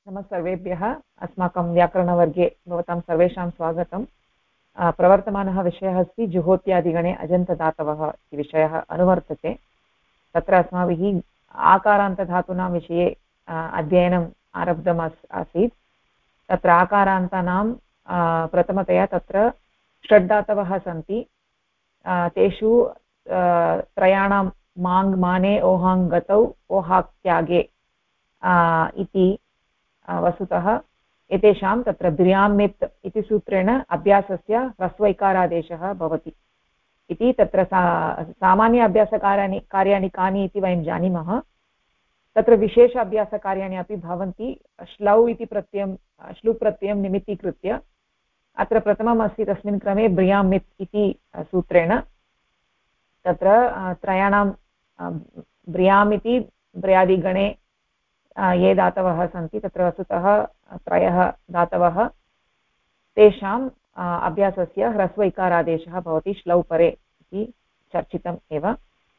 नमः सर्वेभ्यः। अस्माकं व्याकरणवर्गे भवतां सर्वेषां स्वागतं। प्रवर्तमानः विषयः अस्ति जुहोत्यादिगणे अजन्तदातवः इति विषयः अनुवर्तते। तत्र अस्माभिः आकारान्तधातूनां विषये अध्ययनम् आरब्धम् आसीत्। तत्र आकारान्तानां प्रथमतया तत्र षड्धातवः सन्ति। तेषु त्रयाणां माङ् माने ओहाङ् गतौ ओहाक् त्यागे इति वस्तुतः एतेषां तत्र द्र्यामित् इति सूत्रेण अभ्यासस्य ह्रस्वैकारादेशः भवति इति तत्र सामान्य अभ्यासकार्याणि कानि इति वयं जानीमः। तत्र विशेष अभ्यासकार्याणि अपि भवन्ति। श्लौ इति प्रत्ययं श्लु प्रत्ययं निमित्तीकृत्य अत्र प्रथमम् अस्ति तस्मिन् क्रमे ब्रियामित् इति सूत्रेण तत्र त्रयाणां ब्रियाम् इति ब्र्यादिगणे ये दातवः सन्ति तत्र वस्तुतः त्रयः दातवः तेषाम् अभ्यासस्य ह्रस्वैकारादेशः भवति श्लौ परे इति चर्चितम् एव।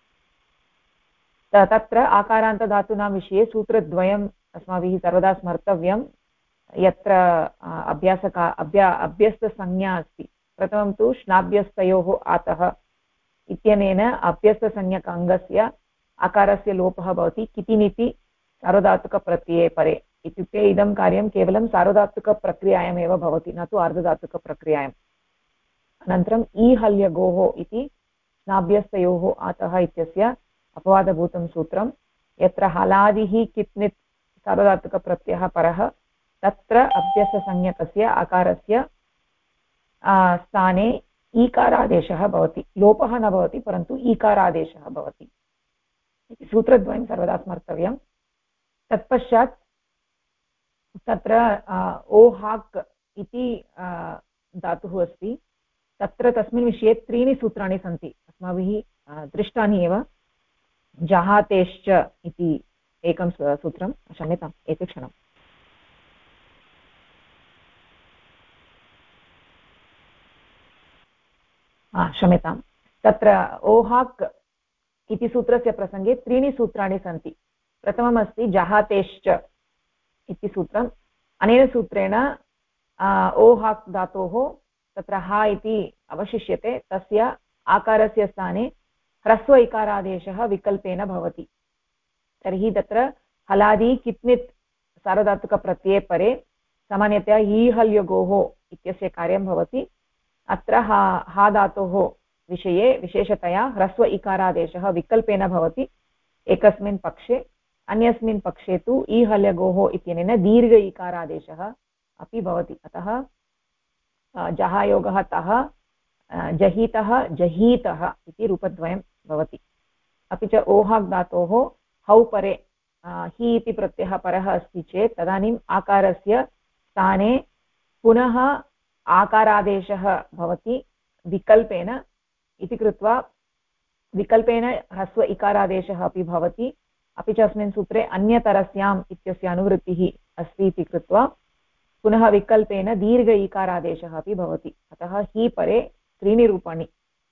तत्र आकारान्तधातूनां विषये सूत्रद्वयम् अस्माभिः सर्वदा स्मर्तव्यं यत्र अभ्यस्तसंज्ञा अस्ति। प्रथमं तु श्नाभ्यस्तयोः आतः इत्यनेन अभ्यस्तसंज्ञक अङ्गस्य आकारस्य लोपः भवति कितिनिति सार्वधातुकप्रत्यये परे। इत्युक्ते इदं कार्यं केवलं सार्वधातुकप्रक्रियायामेव भवति, न तु आर्धधातुकप्रक्रियायाम्। अनन्तरम् ईहल्यगोः इति स्नाभ्यस्तयोः आतः इत्यस्य अपवादभूतं सूत्रं यत्र हलादिः कित्नित् सार्वधातुकप्रत्ययः परः तत्र अभ्यस्तसंज्ञकस्य आकारस्य स्थाने ईकारादेशः भवति। लोपः न भवति परन्तु ईकारादेशः भवति इति सूत्रद्वयं सर्वदा स्मर्तव्यम्। तत्पश्चात् तत्र ओहाक् इति धातुः अस्ति। तत्र तस्मिन् विषये त्रीणि सूत्राणि सन्ति, अस्माभिः दृष्टानि एव। जहातेश्च इति एकं सूत्रं, क्षम्यताम् एकक्षणम्। क्षम्यताम्, तत्र ओहाक् इति सूत्रस्य प्रसङ्गे त्रीणि सूत्राणि सन्ति। प्रथमम् अस्ति जहातेश्च इति सूत्रम्। अनेन सूत्रेण ओहाक् धातोः तत्र हा इति अवशिष्यते, तस्य आकारस्य स्थाने ह्रस्व इकारादेशः विकल्पेन भवति। तर्हि तत्र हलादि कित्नित् सार्वधातुकप्रत्यये परे सामान्यतया ईहल्यगोः इत्यस्य कार्यं भवति। अत्र हा धातोः विषये विशेषतया ह्रस्व इकारादेशः विकल्पेन भवति एकस्मिन् पक्षे। अन्यस्मिन् पक्षे तु ईहल्यगोः इत्यनेन दीर्घ इकारादेशः अपि भवति। अतः जहायोगः तः, जहितः जहीतः इति रूपद्वयं भवति। अपि च ओहाक् धातोः हौ परे हि इति प्रत्ययः परः अस्ति चेत् तदानीम् आकारस्य स्थाने पुनः आकारादेशः भवति विकल्पेन इति कृत्वा विकल्पेन ह्रस्व इकारादेशः अपि भवति। अपि च अस्मिन् सूत्रे अन्यतरस्याम् इत्यस्य अनुवृत्तिः अस्ति इति कृत्वा पुनः विकल्पेन दीर्घ इकारादेशः अपि भवति। अतः हि परे त्रीणि रूपाणि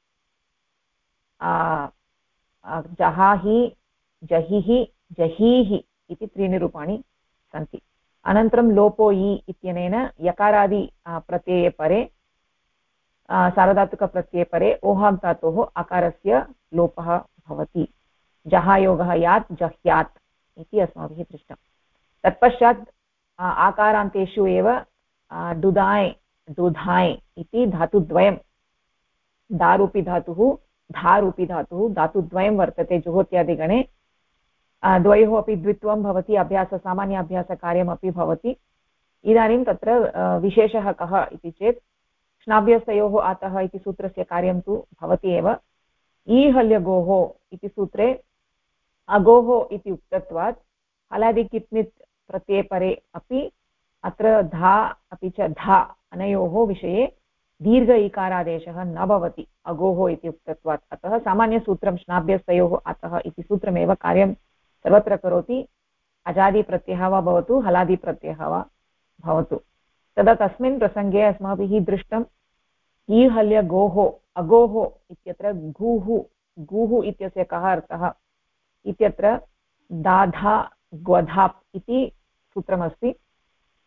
जहाहि जहिः जहीः इति त्रीणि रूपाणि सन्ति। अनन्तरं लोपो इ इत्यनेन यकारादि प्रत्यये परे सार्वधातुकप्रत्यये परे ओहाक् धातोः आकारस्य लोपः भवति। जहायोगः यात् जह्यात् इति अस्माभिः दृष्टं। तत्पश्चात् आकारान्तेषु एव डुदाय् डुधाय् इति धातुद्वयं, दारूपी धातुः धारूपी धातुः धातुद्वयं वर्तते जुहोत्यादिगणे। द्वयोः अपि द्वित्वं भवति, सामान्य अभ्यासकार्यमपि भवति। इदानीं तत्र विशेषः कः इति चेत् श्नाभ्यस्तयोः आतः इति सूत्रस्य कार्यं तु भवति एव। ईहल्यगोः इति सूत्रे अगोः इति उक्तत्वात् हलादि कित्नित् प्रत्यये परे अपि अत्र धा अपि च धा अनयोः विषये दीर्घ इकारादेशः न भवति अगोः इति उक्तत्वात्। अतः सामान्यसूत्रं श्नाभ्यस्तयोः अतः इति सूत्रमेव कार्यं सर्वत्र करोति। अजादिप्रत्ययः वा भवतु हलादिप्रत्ययः वा भवतु। तदा तस्मिन् प्रसङ्गे अस्माभिः दृष्टम् ईहल्यगोः अगोः इत्यत्र गूः इत्यस्य कः अर्थः इत्यत्र दाधा ग्वधाप् इति सूत्रमस्ति।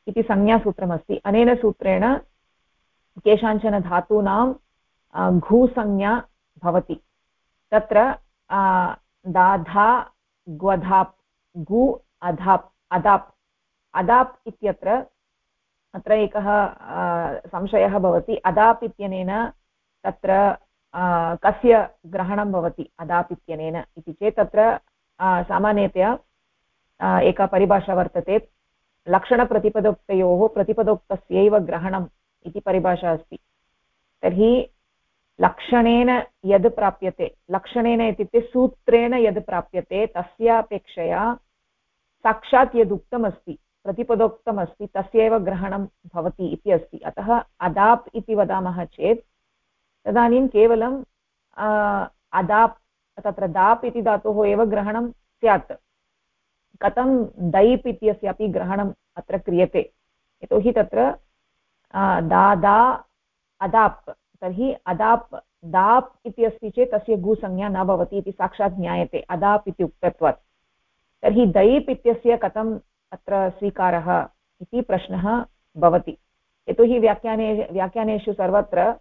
इति संज्ञासूत्रमस्ति। अनेन सूत्रेण केषाञ्चन धातूनां घूसंज्ञा भवति। तत्र दाधा ग्वधाप् गु अधाप् अदाप् अदाप् इत्यत्र अत्र एकः संशयः भवति। अदाप् इत्यनेन तत्र कस्य ग्रहणं भवति अदाप् इत्यनेन इति चेत् तत्र सामान्यतया एका परिभाषा वर्तते। लक्षणप्रतिपदोक्तयोः प्रतिपदोक्तस्यैव ग्रहणम् इति परिभाषा अस्ति। तर्हि लक्षणेन यद् प्राप्यते, लक्षणेन इत्युक्ते सूत्रेण यद् प्राप्यते तस्यापेक्षया साक्षात् यदुक्तमस्ति प्रतिपदोक्तमस्ति तस्यैव ग्रहणं भवति इति अस्ति। अतः अदाप् इति वदामः चेत् तदानीं केवलं अदाप् तत्र दाप् इति धातोः एव ग्रहणं स्यात्। कथं दैप् इत्यस्यापि ग्रहणम् अत्र क्रियते, यतोहि तत्र दादा अदाप्, तर्हि अदाप् दाप् इति अस्ति चेत् तस्य गुसंज्ञा न भवति इति साक्षात् ज्ञायते अदाप् इति उक्तत्वात्। तर्हि दैप् इत्यस्य कथम् अत्र स्वीकारः इति प्रश्नः भवति, यतोहि व्याख्यानेषु सर्वत्र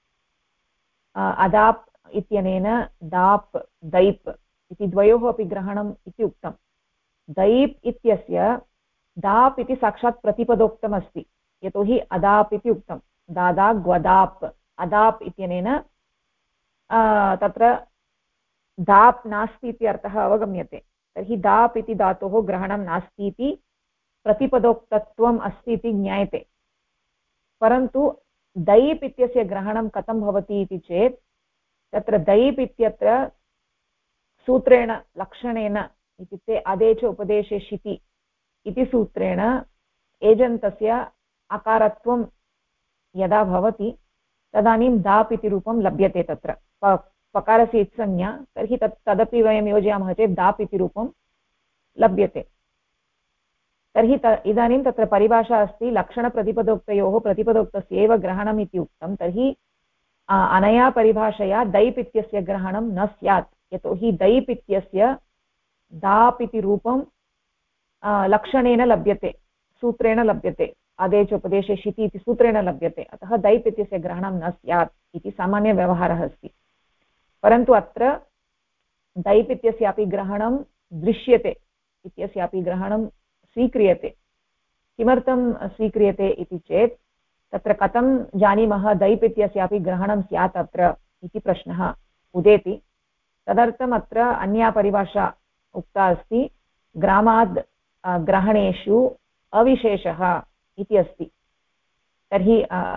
अदाप् इत्यनेन दाप् दैप् इति द्वयोः अपि ग्रहणम् इति उक्तं। दैप् इत्यस्य दाप् इति साक्षात् प्रतिपदोक्तमस्ति, यतोहि अदाप् इति उक्तं। दादा ग्वदाप् अदाप् इत्यनेन तत्र दाप् नास्ति इति अर्थः अवगम्यते। तर्हि दाप् इति धातोः ग्रहणं नास्ति इति प्रतिपदोक्तत्वम् अस्ति इति ज्ञायते। परन्तु दैप् इत्यस्य ग्रहणं कथं भवति इति चेत् तत्र दैप् इत्यत्र सूत्रेण लक्षणेन इत्युक्ते आदेश उपदेशे शिति इति सूत्रेण एजन्तस्य अकारत्वं यदा भवति तदानीं दाप् इति रूपं लभ्यते। तत्र पकारस्य इत्संज्ञा, तर्हि तदपि वयं योजयामः चेत् दाप् इति रूपं लभ्यते। तर्हि इदानीं तत्र परिभाषा अस्ति लक्षणप्रतिपदोक्तयोः प्रतिपदोक्तस्य एव ग्रहणम् इति उक्तं। तर्हि अनया परिभाषया दैप् इत्यस्य ग्रहणं न स्यात्, यतोहि दैप् इत्यस्य दाप् इति रूपं लक्षणेन लभ्यते, सूत्रेण लभ्यते, आदेशोपदेशे शिति इति सूत्रेण लभ्यते। अतः दैप् इत्यस्य ग्रहणं न स्यात् इति सामान्यव्यवहारः अस्ति। परन्तु अत्र दैप् इत्यस्यापि ग्रहणं दृश्यते, इत्यस्यापि ग्रहणं स्वीक्रियते। किमर्थं स्वीक्रियते इति चेत् तत्र कथं जानीमः दैप् इत्यस्यापि ग्रहणं स्यात् अत्र इति प्रश्नः उदेति। तदर्थम् अत्र अन्या परिभाषा उक्ता अस्ति, ग्रामाद् ग्रहणेषु अविशेषः इति अस्ति। तर्हि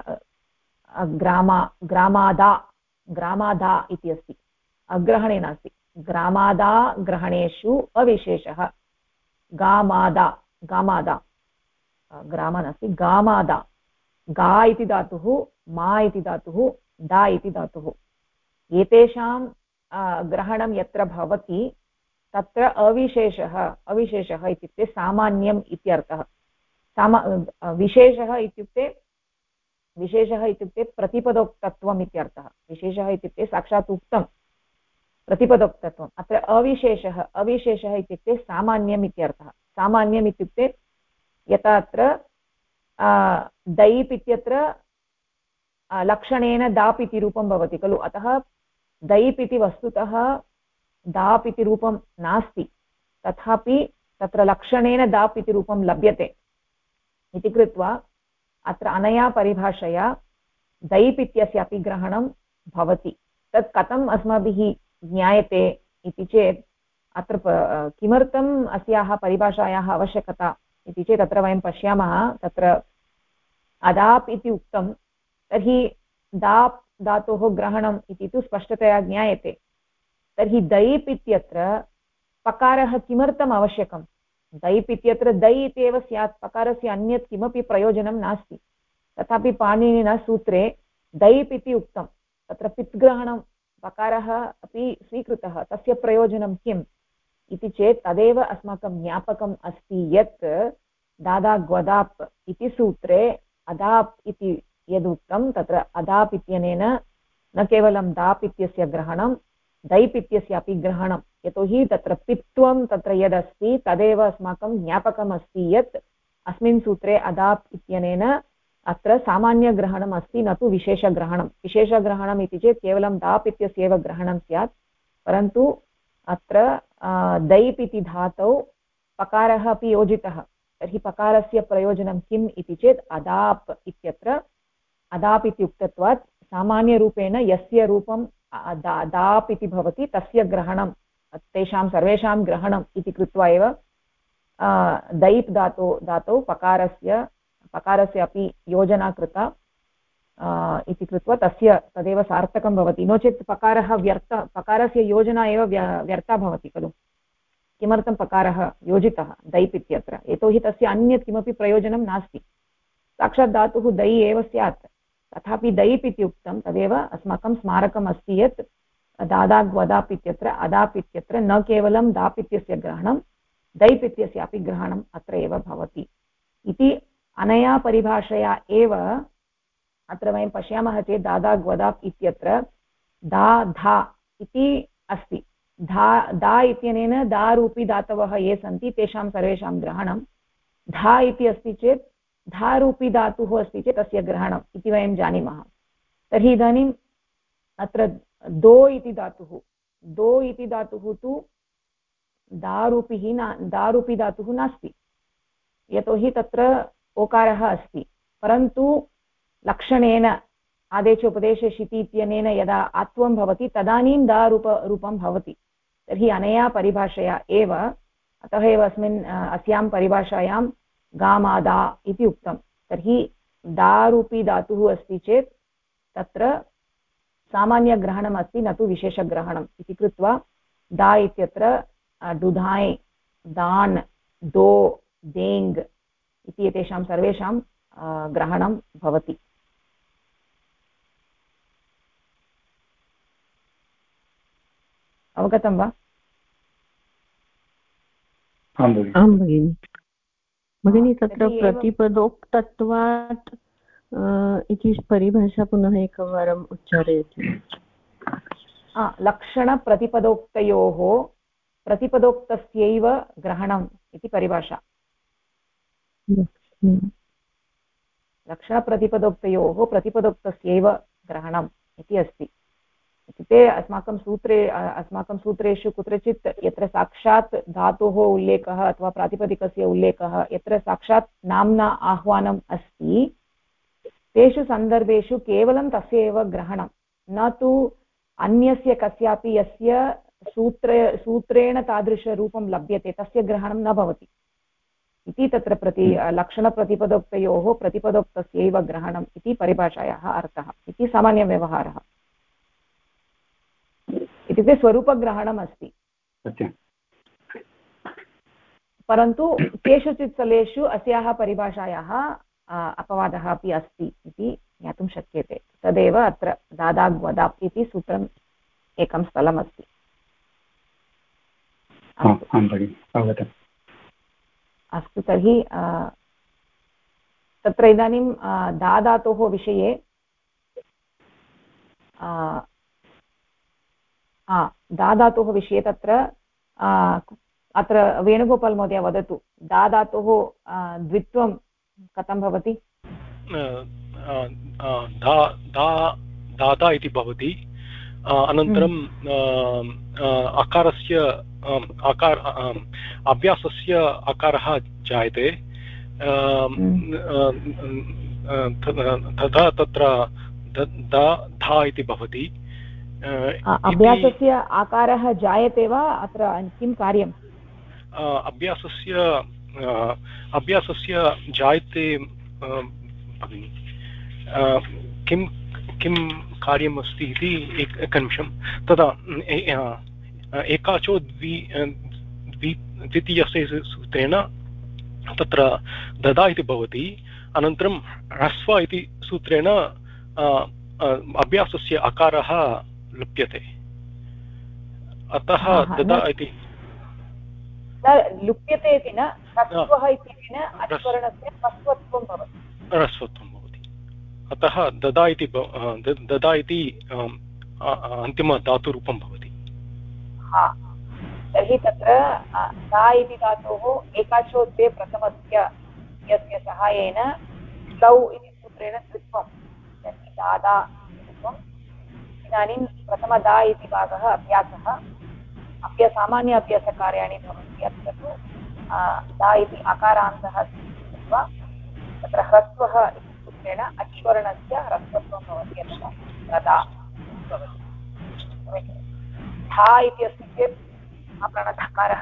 ग्रामादा इति अस्ति, अग्रहणे नास्ति। ग्रामादा ग्रहणेषु अविशेषः, गामादा ग्राम नास्ति, गामादा, गा इति धातुः, मा इति धातुः, दा इति धातुः, एतेषां ग्रहणं यत्र भवति तत्र अविशेषः इत्युक्ते सामान्यम् इत्यर्थः। विशेषः इत्युक्ते प्रतिपदोक्तत्वम् इत्यर्थः। विशेषः इत्युक्ते साक्षात् उक्तं प्रतिपदोक्तत्वम्। अत्र अविशेषः इत्युक्ते सामान्यम् इत्यर्थः। सामान्यम् इत्युक्ते यथा अत्र दैप् इत्यत्र लक्षणेन दाप् इति रूपं भवति खलु, अतः दैप् इति वस्तुतः दाप् इति रूपं नास्ति, तथापि तत्र लक्षणेन दाप् इति रूपं लभ्यते इति कृत्वा अत्र अनया परिभाषया दैप् इत्यस्यापि ग्रहणं भवति। तत् कथम् अस्माभिः ज्ञायते इति चेत् अत्र किमर्थम् अस्याः परिभाषायाः आवश्यकता इति चेत् अत्र वयं पश्यामः, तत्र अदाप् इति उक्तं, तर्हि दाप् धातोः ग्रहणम् इति तु स्पष्टतया ज्ञायते। तर्हि दैप् इत्यत्र पकारः किमर्थम् आवश्यकं? दैप् इत्यत्र दै इत्येव स्यात्, पकारस्य अन्यत् किमपि प्रयोजनं नास्ति। तथापि पाणिनिना सूत्रे दैप् इति उक्तं, तत्र पित्ग्रहणं पकारः अपि स्वीकृतः, तस्य प्रयोजनं किम् इति चेत् तदेव अस्माकं ज्ञापकम् अस्ति यत् दादा ग्वदाप् इति सूत्रे अदाप् इति यदुक्तं तत्र अदाप् इत्यनेन न केवलं दाप् इत्यस्य ग्रहणं, दैप् इत्यस्यापि ग्रहणं, यतोहि तत्र पित्वं तत्र यदस्ति तदेव अस्माकं ज्ञापकम् अस्ति यत् अस्मिन् सूत्रे अदाप् इत्यनेन अत्र सामान्यग्रहणम् अस्ति, न तु विशेषग्रहणं। विशेषग्रहणम् इति चेत् केवलं दाप् इत्यस्यैव ग्रहणं स्यात्, परन्तु अत्र दैप् इति धातौ पकारः अपि योजितः। तर्हि पकारस्य प्रयोजनं किम् इति चेत् अदाप् इत्यत्र अदाप् इति उक्तत्वात् सामान्यरूपेण यस्य रूपं दाप् इति भवति तस्य ग्रहणं, तेषां सर्वेषां ग्रहणम् इति कृत्वा एव दैप् धातौ पकारस्य अपि योजना कृता इति कृत्वा तदेव सार्थकं भवति। नो चेत् पकारस्य योजना एव व्यर्था भवति खलु। किमर्थं पकारः योजितः दैप् इत्यत्र? यतोहि तस्य अन्यत् किमपि प्रयोजनं नास्ति। साक्षात् धातुः दै एव स्यात्, तथापि दैप् इति उक्तं, तदेव अस्माकं स्मारकम् अस्ति यत् दादाग् वदाप् इत्यत्र अदाप् इत्यत्र न केवलं दाप् इत्यस्य ग्रहणं, दैप् इत्यस्यापि ग्रहणम् अत्र एव भवति इति अनया परिभाषया एव अत्र वयं पश्यामः चेत् दादाग् वदाप् इत्यत्र दा धा इति अस्ति। दा इत्यनेन दारूपी धातवः ये सन्ति तेषां सर्वेषां ग्रहणं, धा इति अस्ति चेत् धारूपी धातुः अस्ति चेत् तस्य ग्रहणम् इति वयं जानीमः। तर्हि इदानीम् अत्र दो इति धातुः तु दारूपी धातुः नास्ति, यतोहि तत्र ओकारः अस्ति, परन्तु लक्षणेन आदेश उपदेश शिति इत्यनेन यदा आत्वं भवति तदानीं दारूपं भवति। तर्हि अनया परिभाषया एव, अतः एव अस्यां परिभाषायां गामादा इति उक्तं। तर्हि दारूपी धातुः अस्ति चेत् तत्र सामान्यग्रहणम् अस्ति, न तु विशेषग्रहणम् इति कृत्वा दा इत्यत्र डुधाय्, दान्, दो, देङ् इति एतेषां सर्वेषां ग्रहणं भवति। अवगतं वा? आं भगिनि। भगिनी तत्र प्रतिपदोक्तत्वात् इति परिभाषा पुनः एकवारम् उच्चारयति। लक्षणप्रतिपदोक्तयोः प्रतिपदोक्तस्यैव ग्रहणम् इति परिभाषा। लक्षणप्रतिपदोक्तयोः प्रतिपदोक्तस्यैव ग्रहणम् इति अस्ति। इत्युक्ते अस्माकं सूत्रेषु कुत्रचित् यत्र साक्षात् धातोः उल्लेखः अथवा प्रातिपदिकस्य उल्लेखः, यत्र साक्षात् नाम्ना आह्वानम् अस्ति, तेषु सन्दर्भेषु केवलं तस्य एव ग्रहणं, न तु अन्यस्य कस्यापि यस्य सूत्रेण तादृशरूपं लभ्यते तस्य ग्रहणं न भवति इति तत्र लक्षणप्रतिपदोक्तयोः प्रतिपदोक्तस्यैव ग्रहणम् इति परिभाषायाः अर्थः इति सामान्यव्यवहारः। इत्युक्ते स्वरूपग्रहणम् अस्ति, परन्तु केषुचित् स्थलेषु अस्याः परिभाषायाः अपवादः अपि अस्ति इति ज्ञातुं शक्यते। तदेव अत्र दादाग् वदाप् इति सूत्रम् एकं स्थलमस्ति। अस्तु, तर्हि तत्र इदानीं दादातोः विषये दादातोः विषये तत्र अत्र वेणुगोपाल् महोदय वदतु, दादातोः द्वित्वं कथं भवति? दादा इति भवति, अनन्तरं अकारस्य अभ्यासस्य अकारः जायते, तदा तत्र धा इति भवति। अभ्यासस्य आकारः जायते वा? अत्र किं कार्यम्? अभ्यासस्य जायते भगिनि। किं कार्यम् अस्ति इति एकनिमिषं। तदा एकाचो द्वितीयस्य सूत्रेण तत्र ददा इति भवति, अनन्तरं ह्रस्व इति सूत्रेण अभ्यासस्य अकारः लुप्यते, अतः ददा इति लुप्यते इति न, ह्रस्वः इत्यनेन अनुस्वरणस्य ह्रस्वत्वं भवति, अतः ददा इति अन्तिमधातुरूपं भवति। तर्हि तत्र दा इति धातोः एकाचो द्वे प्रथमस्य यस्य सहायेन श्लौ इति सूत्रेण कृत्वम् तर्हि दादा कृत्वम् इदानीं प्रथमदा इति भागः अभ्यासः सामान्य अभ्यासकार्याणि भवन्ति अत्र तु दा इति अकारान्तः कृत्वा तत्र ह्रस्वः इति सूत्रेण अच्वर्णस्य ह्रस्वत्वं भवति अतः तदा भवति धा इति अस्ति चेत् प्राणधकारः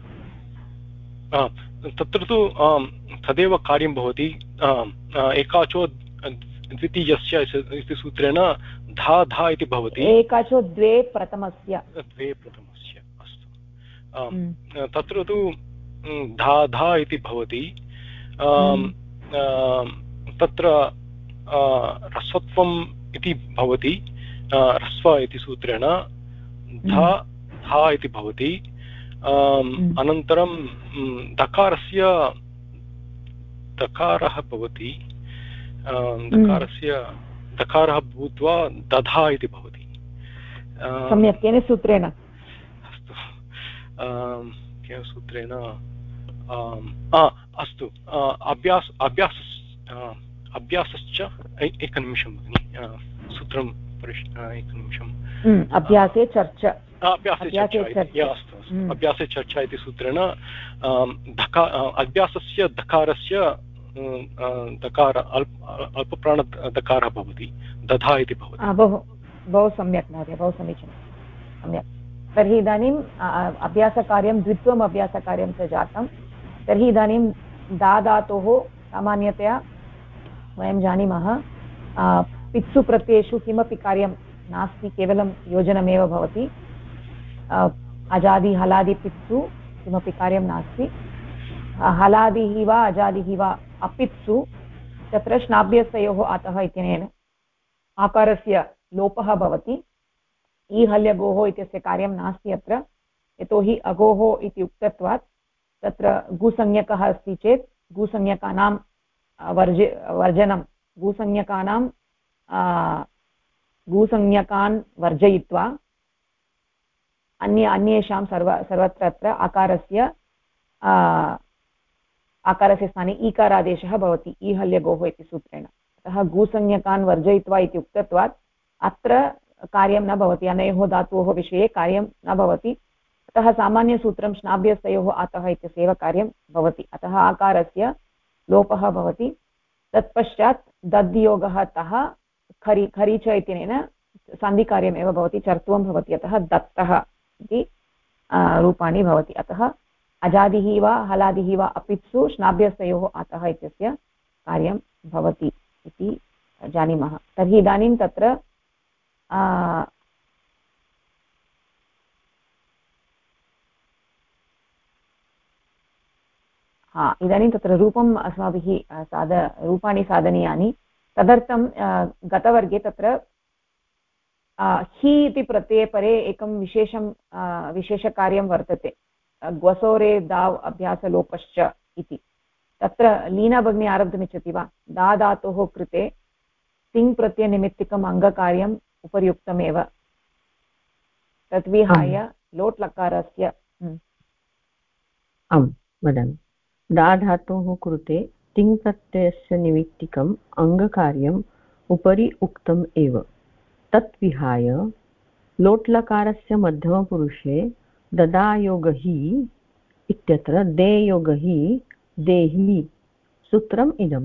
तत्र तु तदेव कार्यं भवति एकाचो द्वितीयस्य इति सूत्रेण धा धा इति भवति एकाचो द्वे प्रथमस्य अस्तु तत्र तु धा धा इति भवति तत्र ह्रस्वत्वम् इति भवति ह्रस्व इति सूत्रेण धा धा इति भवति अनन्तरं दकारः भवति दकारः भूत्वा दधा इति भवति सम्यक् केन सूत्रेण अस्तु केन सूत्रेण अस्तु अभ्यासश्च एकनिमिषं भगिनि सूत्रं एकनिमिषम् अभ्यासे चर्चा अभ्यासे चर्चा इति सूत्रेण अभ्यासस्य दकारस्य दकार अल्पप्राणदकारः भवति दधा इति भवति बहु सम्यक् महोदय बहु समीचीनं सम्यक् तर्हि इदानीम् अभ्यासकार्यं द्वित्वम् अभ्यासकार्यं च जातं तर्हि इदानीं दा धातोः सामान्यतया वयं जानीमः पित्सु प्रत्ययेषु किमपि कार्यं नास्ति केवलं योजनमेव भवति अजादि हलादि पित्सु किमपि कार्यं नास्ति हलादिः वा अजादिः वा अपित्सु तत्र श्नाभ्यस्तयोः अतः इत्यनेन आकारस्य लोपः भवति ईहल्यगोः इत्यस्य कार्यं नास्ति अत्र यतोहि अगोः इति उक्तत्वात् तत्र गुसंज्ञकः अस्ति चेत् गुसंज्ञकानां वर्जनं गुसंज्ञकान् वर्जयित्वा अन्येषां सर्वत्र अत्र आकारस्य स्थाने ईकारादेशः भवति ईहल्यगोः इति सूत्रेण अतः गुसंज्ञकान् वर्जयित्वा इति उक्तत्वात् अत्र कार्यं न भवति अनयोः धातोः विषये कार्यं न भवति अतः सामान्यसूत्रं श्नाभ्यस्तयोः अतः इत्यस्यैव कार्यं भवति अतः आकारस्य लोपः भवति तत्पश्चात् दद्योगः तः खरि च इत्यनेन सन्धिकार्यमेव भवति चर्त्वं भवति अतः दत्तः इति रूपाणि भवति अतः अजादिः वा हलादिः वा अपित्सु श्नाभ्यस्तयोः अतः इत्यस्य कार्यं भवति इति जानीमः तर्हि इदानीं तत्र इदानीं तत्र रूपम् अस्माभिः रूपाणि साधनीयानि तदर्थं गतवर्गे तत्र हि इति प्रत्यये परे एकं विशेषकार्यं वर्तते ग्वसोरे दाव् अभ्यासलोपश्च इति तत्र लीना भगिनी आरब्धुमिच्छति वा दा धातोः कृते तिङ् प्रत्ययनिमित्तिकम् अङ्गकार्यम् उपर्युक्तमेव तद्विहाय लोट् लकारस्य आम् वदामि दा धातोः कृते तिङ् प्रत्ययस्य निमित्तिकम् अङ्गकार्यम् उपरि उक्तम् एव तत् विहाय लोट्लकारस्य मध्यमपुरुषे ददायोगहि इत्यत्र देयोगहि देहि सूत्रम् इदम्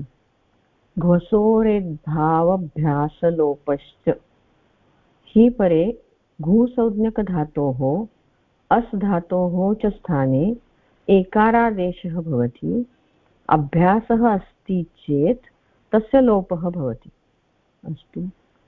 घ्वसोरेद्भावभ्यासलोपश्च हि परे घुसंज्ञकधातोः अस् धातोः च स्थाने एकारादेशः भवति अभ्यासः अस्ति चेत् तस्य लोपः भवति अस्तु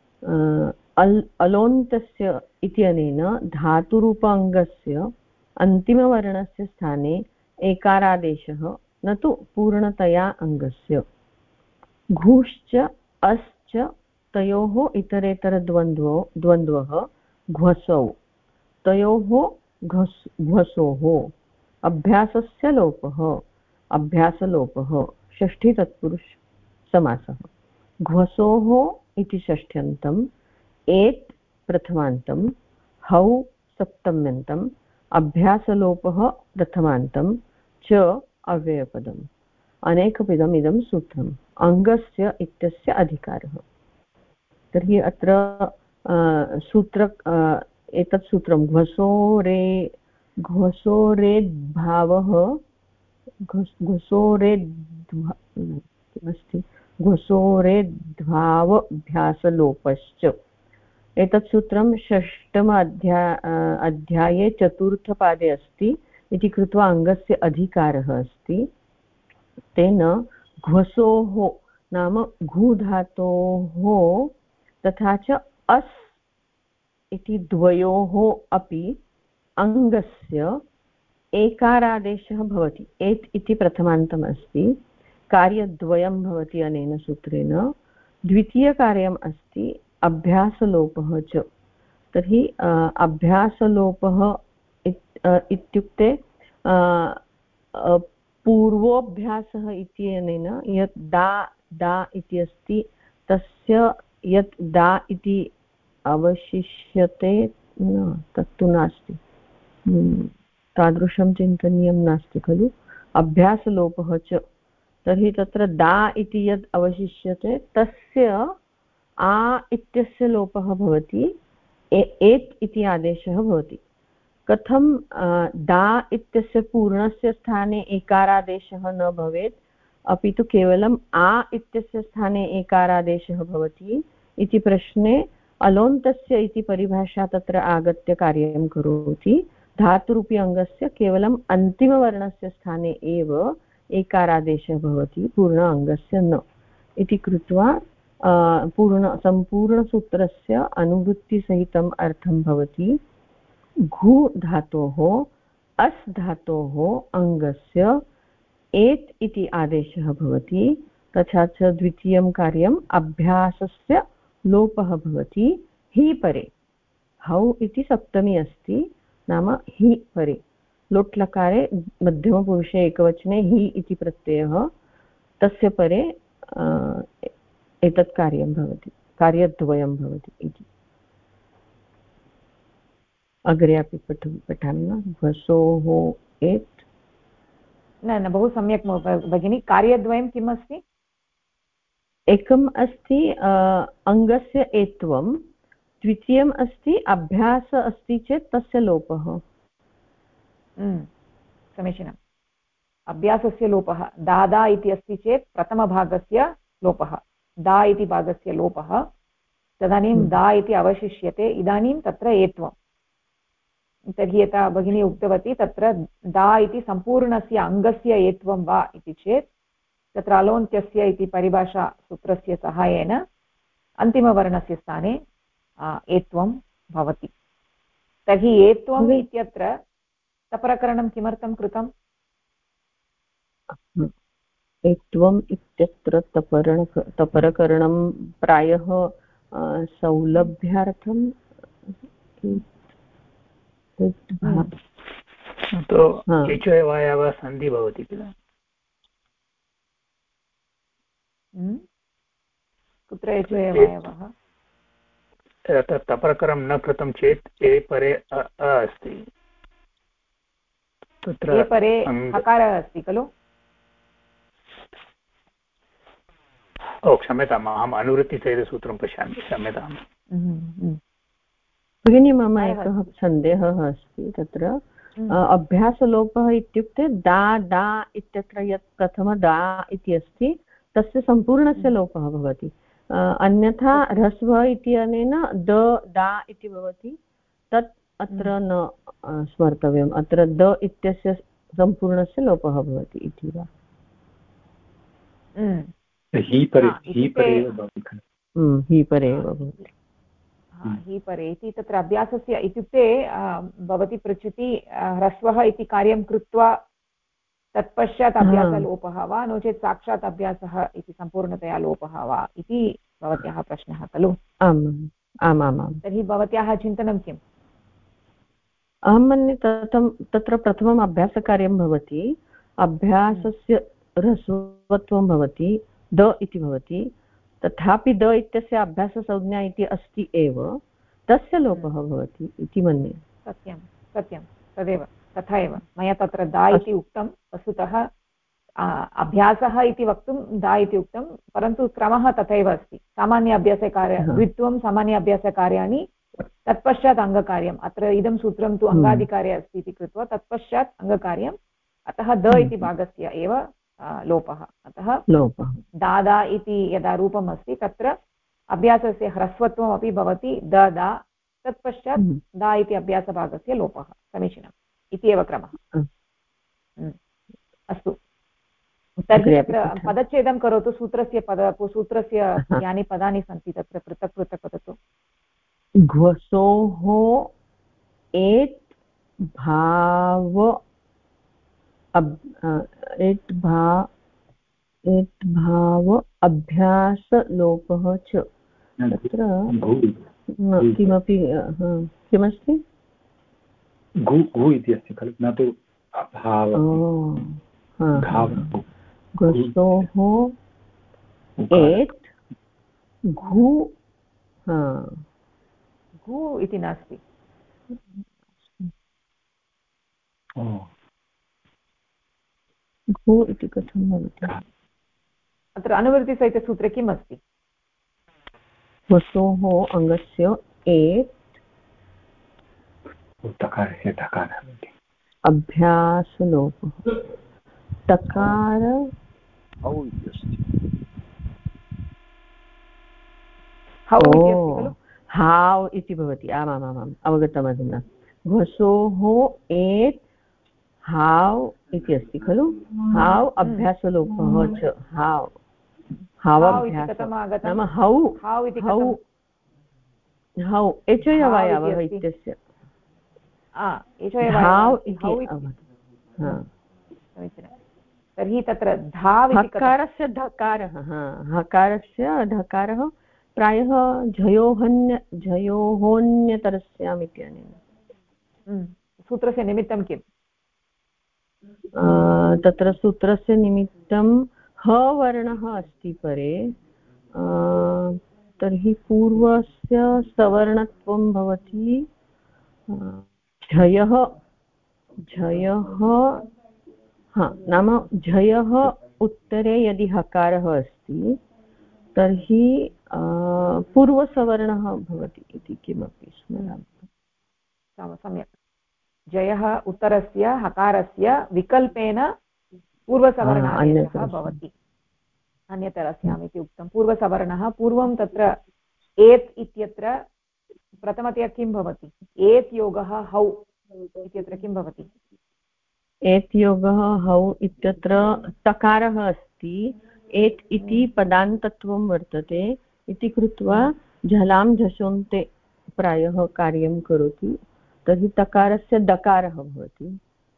अलोन्तस्य इत्यनेन धातुरूपाङ्गस्य अन्तिमवर्णस्य स्थाने एकारादेशः न तु पूर्णतया अङ्गस्य घुश्च अश्च तयोः इतरेतरद्वन्द्वः घ्वसौ तयोः घ्वसोः अभ्यासस्य लोपः अभ्यासलोपः षष्ठी तत्पुरुष समासः घ्वसोः इति षष्ठ्यन्तम् एत् प्रथमान्तं हौ सप्तम्यन्तम् अभ्यासलोपः प्रथमान्तं च अव्ययपदम् अनेकविधम् इदं सूत्रम् अङ्गस्य इत्यस्य अधिकारः। तर्हि अत्र एतत् सूत्रं घ्वसोरेद्भावः किमस्ति घ्वसोरेद्भावभ्यासलोपश्च। एतत् सूत्रं अध्याये चतुर्थपादे अस्ति इति कृत्वा अङ्गस्य अधिकारः अस्ति। तेन घ्वसोः नाम घुधातोः तथा च अस् इति द्वयोः अपि अङ्गस्य एकारादेशः भवति। एत् इति प्रथमान्तम् अस्ति, कार्यद्वयं भवति अनेन सूत्रेण। द्वितीयकार्यम् अस्ति अभ्यासलोपः च। तर्हि अभ्यासलोपः इत्युक्ते पूर्वोऽभ्यासः इत्यनेन यत् दा इति अस्ति तस्य यत् दा इति अवशिष्यते तत्तु नास्ति, तादृशं चिन्तनीयं नास्ति खलु। अभ्यासलोपः च, तर्हि तत्र दा इति यत् अवशिष्यते तस्य आ इत्यस्य लोपः भवति, एत् इति आदेशः भवति। कथं दा इत्यस्य पूर्णस्य स्थाने एकारादेशः न भवेत् अपि तु केवलम् आ इत्यस्य स्थाने एकारादेशः भवति इति प्रश्ने अलोन्तस्य इति परिभाषा तत्र आगत्य कार्यं करोति। धातुरूपी अङ्गस्य केवलम् अन्तिमवर्णस्य स्थाने एव एकारादेशः भवति, पूर्ण अङ्गस्य न इति कृत्वा सम्पूर्णसूत्रस्य अनुवृत्तिसहितम् अर्थं भवति घु धातोः अस् धातोः अङ्गस्य एत् इति आदेशः भवति। तथा च द्वितीयं कार्यम् अभ्यासस्य लोपः भवति हि परे। हौ इति सप्तमी अस्ति, नाम हि परे। लोट्लकारे मध्यमपुरुषे एकवचने हि इति प्रत्ययः, तस्य परे एतत् कार्यं भवति, कार्यद्वयं भवति इति। अग्रे अपि पठामि वा? घ्वसोः एत् न बहु सम्यक् भगिनी। कार्यद्वयं किम् अस्ति? एकम् अस्ति अङ्गस्य एत्वं, द्वितीयम् अस्ति अभ्यास अस्ति चेत् तस्य लोपः। समीचीनम्। अभ्यासस्य लोपः दादा इति अस्ति चेत् प्रथमभागस्य लोपः, दा इति भागस्य लोपः, तदानीं दा इति अवशिष्यते। इदानीं तत्र एत्वं, तर्हि यथा भगिनी उक्तवती तत्र दा इति सम्पूर्णस्य अङ्गस्य एत्वं वा इति चेत् तत्र अलोन्त्यस्य इति परिभाषा सूत्रस्य सहायेन अन्तिमवर्णस्य स्थाने एत्वं भवति। तर्हि एत्वम् इत्यत्र तपरकरणं किमर्थं कृतम्? एत्वम् इत्यत्र तपरकरणं प्रायः सौलभ्यार्थं एचोयवायव सन्धि भवति किल? कुत्र एचोयवायवः? तपरकरं न कृतं चेत् ए परे अस्ति, तत्र ए परे हकारः अस्ति खलु? ओ क्षम्यताम्, अहम् अनुवृत्तिसहितसूत्रं पश्यामि, क्षम्यताम्। भगिनी, मम एकः सन्देहः अस्ति तत्र। अभ्यासलोपः इत्युक्ते दा इत्यत्र यत् प्रथम दा इति अस्ति तस्य सम्पूर्णस्य लोपः भवति। अन्यथा ह्रस्व इत्यनेन दा इति भवति, तत् अत्र न स्मर्तव्यम्। अत्र द इत्यस्य सम्पूर्णस्य लोपः भवति इति वा? हि परे एव भवति। हि परे इति तत्र अभ्यासस्य इत्युक्ते भवती पृच्छति ह्रस्वः इति कार्यं कृत्वा तत्पश्चात् अभ्यासलोपः वा, नो चेत् साक्षात् अभ्यासः इति सम्पूर्णतया लोपः वा इति भवत्याः प्रश्नः खलु? आमामाम्। तर्हि भवत्याः चिन्तनं किम्? अहं मन्ये तत्र प्रथमम् अभ्यासकार्यं भवति, अभ्यासस्य ह्रस्वत्वं भवति, द इति भवति, तथापि द इत्यस्य अभ्याससंज्ञा इति अस्ति एव, तस्य लोपः भवति इति मन्ये। सत्यं तदेव, तथा एव मया तत्र दा इति उक्तं। वस्तुतः अभ्यासः इति वक्तुं दा इति उक्तं परन्तु क्रमः तथैव अस्ति सामान्य अभ्यासकार्य द्वित्वं सामान्य अभ्यासकार्याणि तत्पश्चात् अङ्गकार्यम् अत्र इदं सूत्रं तु अङ्गादिकार्ये अस्ति इति कृत्वा तत्पश्चात् अङ्गकार्यम् अतः द इति भागस्य एव लोपः अतः दादा इति यदा रूपम् अस्ति तत्र अभ्यासस्य ह्रस्वत्वमपि भवति द दा तत्पश्चात् दा इति अभ्यासभागस्य लोपः समीचीनम् इति एव क्रमः अस्तु तर्हि तत्र पदच्छेदं करोतु सूत्रस्य यानि पदानि सन्ति तत्र पृथक् पृथक् वदतु घ्वसोः एत् भाव अभ्यासलोपः च तत्र किमपि किमस्ति घु इति अस्ति खलु न तु घ्वसोः एत् घु घु इति नास्ति घु इति कथं भवति अत्र अनुवृत्तिसहितसूत्रे किम् अस्ति घ्वसोः अङ्गस्य एत् तकारस्य धकारः अभ्यासलोपः तकार हौ इति अस्ति हाव् इति भवति आमामाम् अवगतम् अधुना घ्वसोः एत् हाव् इति अस्ति खलु हाव् अभ्यासलोपः च नाम हौ एचयवायावः इत्यस्य तर्हि तत्र धाव् हकारस्य धकारः प्रायः झयोहोन्यतरस्याम् इत्यनेन सूत्रस्य निमित्तं किम् तत्र सूत्रस्य निमित्तं ह वर्णः अस्ति परे तर्हि पूर्वस्य सवर्णत्वं भवति झयः नाम झयः उत्तरे यदि हकारः अस्ति तर्हि पूर्वसवर्णः भवति इति किमपि स्मरामि सम्यक् जयः उत्तरस्य हकारस्य विकल्पेन पूर्वसवर्णः भवति अन्यतरस्याम् इति उक्तं पूर्वसवर्णः पूर्वं तत्र एत् इत्यत्र प्रथमतया किं भवति एत् योगः हौ इत्यत्र किं भवति एत् योगः हौ इत्यत्र तकारः अस्ति एत् इति पदान्तत्वं वर्तते इति कृत्वा झलां झषोन्ते प्रायः कार्यं करोति तर्हि तकारस्य दकारः भवति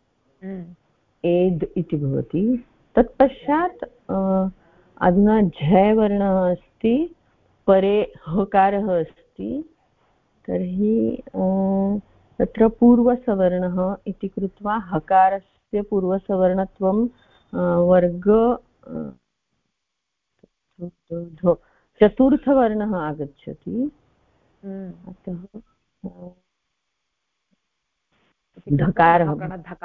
एद् इति भवति तत्पश्चात् अधुना झय वर्णः अस्ति परे हकारः अस्ति तर्हि तत्र पूर्वसवर्णः इति कृत्वा हकारस्य पूर्वसवर्णत्वं वर्ग चतुर्थवर्णः आगच्छति अतः धकारः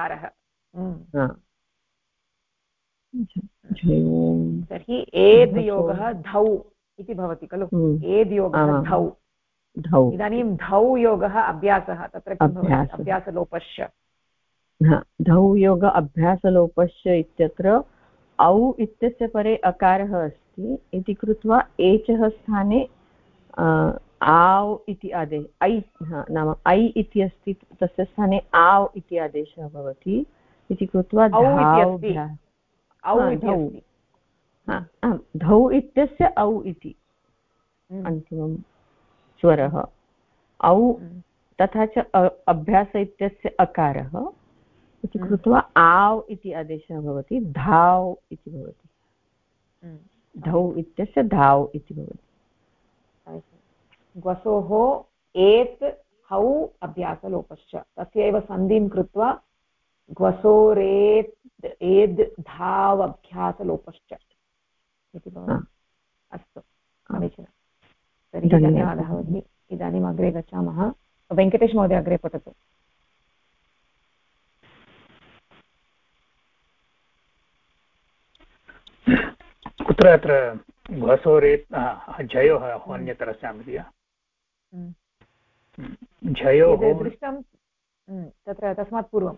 तर्हि एद् योगः धौ इति भवति खलु एद् योगः धौ इदानीं धौ योगः अभ्यासः तत्र किं भवति अभ्यासलोपश्च धौ योग अभ्यासलोपश्च इत्यत्र औ इत्यस्य परे अकारः अस्ति इति कृत्वा एचः स्थाने आव् इति आदेशः नाम ऐ इति अस्ति तस्य स्थाने आव् इति आदेशः भवति इति कृत्वा धौ इत्यस्य औ इति अन्तिमं स्वरः औ तथा च अभ्यास इत्यस्य अकारः इति कृत्वा आव् इति आदेशः भवति धाव् इति भवति धौ इत्यस्य धाव् इति भवति ग्वसोः एत् हौ अभ्यासलोपश्च तस्यैव सन्धिं कृत्वा ग्वसोरेत् एद् धाव् अभ्यासलोपश्च इति भवति अस्तु समीचीनं तर्हि धन्यवादः भगिनि इदानीम् अग्रे गच्छामः वेङ्कटेश महोदय अग्रे पठतु कुत्र अत्र घ्वसोरेत् झयोः होन्यतरस्याम् इति झयोः दृष्टं तत्र तस्मात् पूर्वं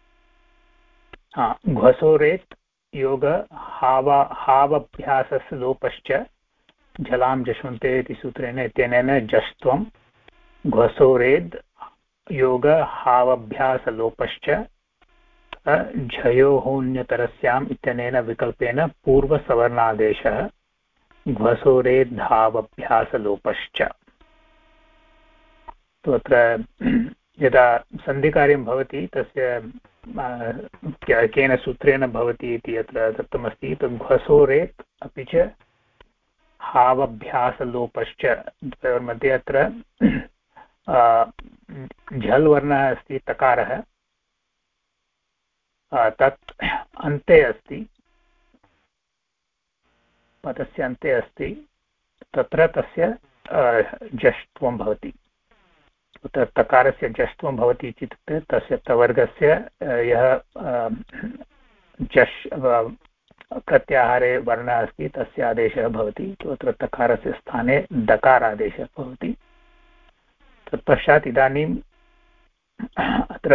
घ्वसोरेत् योग हावभ्यासस्य लोपश्च झलां जश्वन्ते इति सूत्रेण इत्यनेन जस्त्वं घ्वसोरेद् योग हावभ्यासलोपश्च झयोहोन्यतरस्याम् इत्यनेन विकल्पेन पूर्वसवर्णादेशः घ्वसोरेद्धावभ्यासलोपश्च। तो अत्र यदा सन्धिकार्यं भवति तस्य केन सूत्रेण भवति इति अत्र दत्तमस्ति। तद् घ्वसोरेत् अपि च हावभ्यासलोपश्च मध्ये अत्र झल् वर्णः अस्ति तकारः तत् अन्ते अस्ति पदस्य अन्ते अस्ति तत्र तस्य जष्ट्वं भवति तकारस्य जष्ट्वं भवति इत्युक्ते तस्य तवर्गस्य यः जश् प्रत्याहारे वर्णः अस्ति तस्य आदेशः भवति। तत्र तकारस्य स्थाने दकारादेशः भवति। तत्पश्चात् इदानीम् अत्र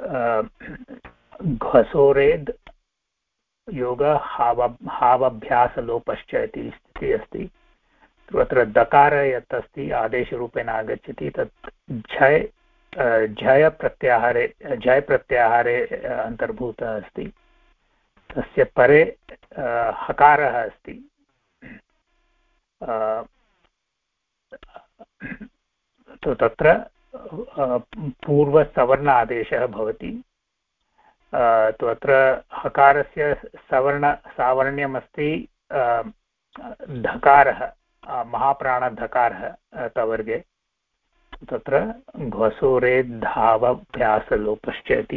घ्वसोरेद् योग हावभ्यासलोपश्च इति स्थितिः अस्ति। अत्र दकार यत् अस्ति आदेशरूपेण आगच्छति तत् झय प्रत्याहारे अन्तर्भूतः अस्ति। तस्य परे हकारः अस्ति। तत्र पूर्वसवर्ण आदेशः भवति। अत्र हकारस्य सावर्ण्यमस्ति धकारः महाप्राणधकारः तवर्गे। तत्र घ्वसोरेद्धावभ्यासलोपश्च इति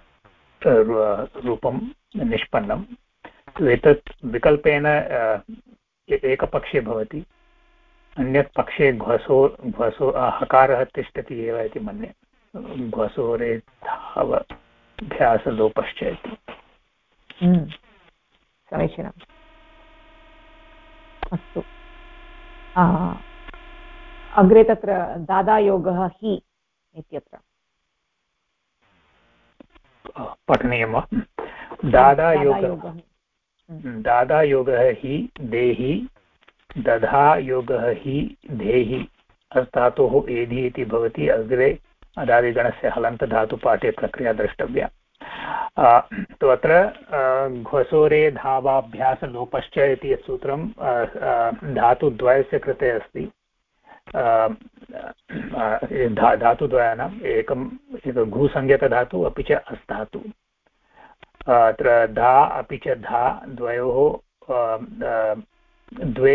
रूपं निष्पन्नम्। एतत् विकल्पेन एकपक्षे भवति, अन्यत् पक्षे घ्वसो हकारः तिष्ठति एव इति मन्ये। घ्वसोरेद्धावभ्यासलोपश्च इति। समीचीनम्। अस्तु, अग्रे तत्र दादायोगः हि इत्यत्र पठनीयं वा? दादायोगः हि देहि दधायोगः हि धेहि धातोः एधि इति भवति। अग्रे अदादिगणस्य हलन्तधातुपाठे प्रक्रिया द्रष्टव्या। तो अत्र घ्वसोरे धावाभ्यासलोपश्च इति यत् सूत्रं धातुद्वयस्य कृते अस्ति। धातुद्वयानाम् एकं घुसंज्ञकधातु अपि च अस् धातु। अत्र धा अपि च धा द्वयोः द्वे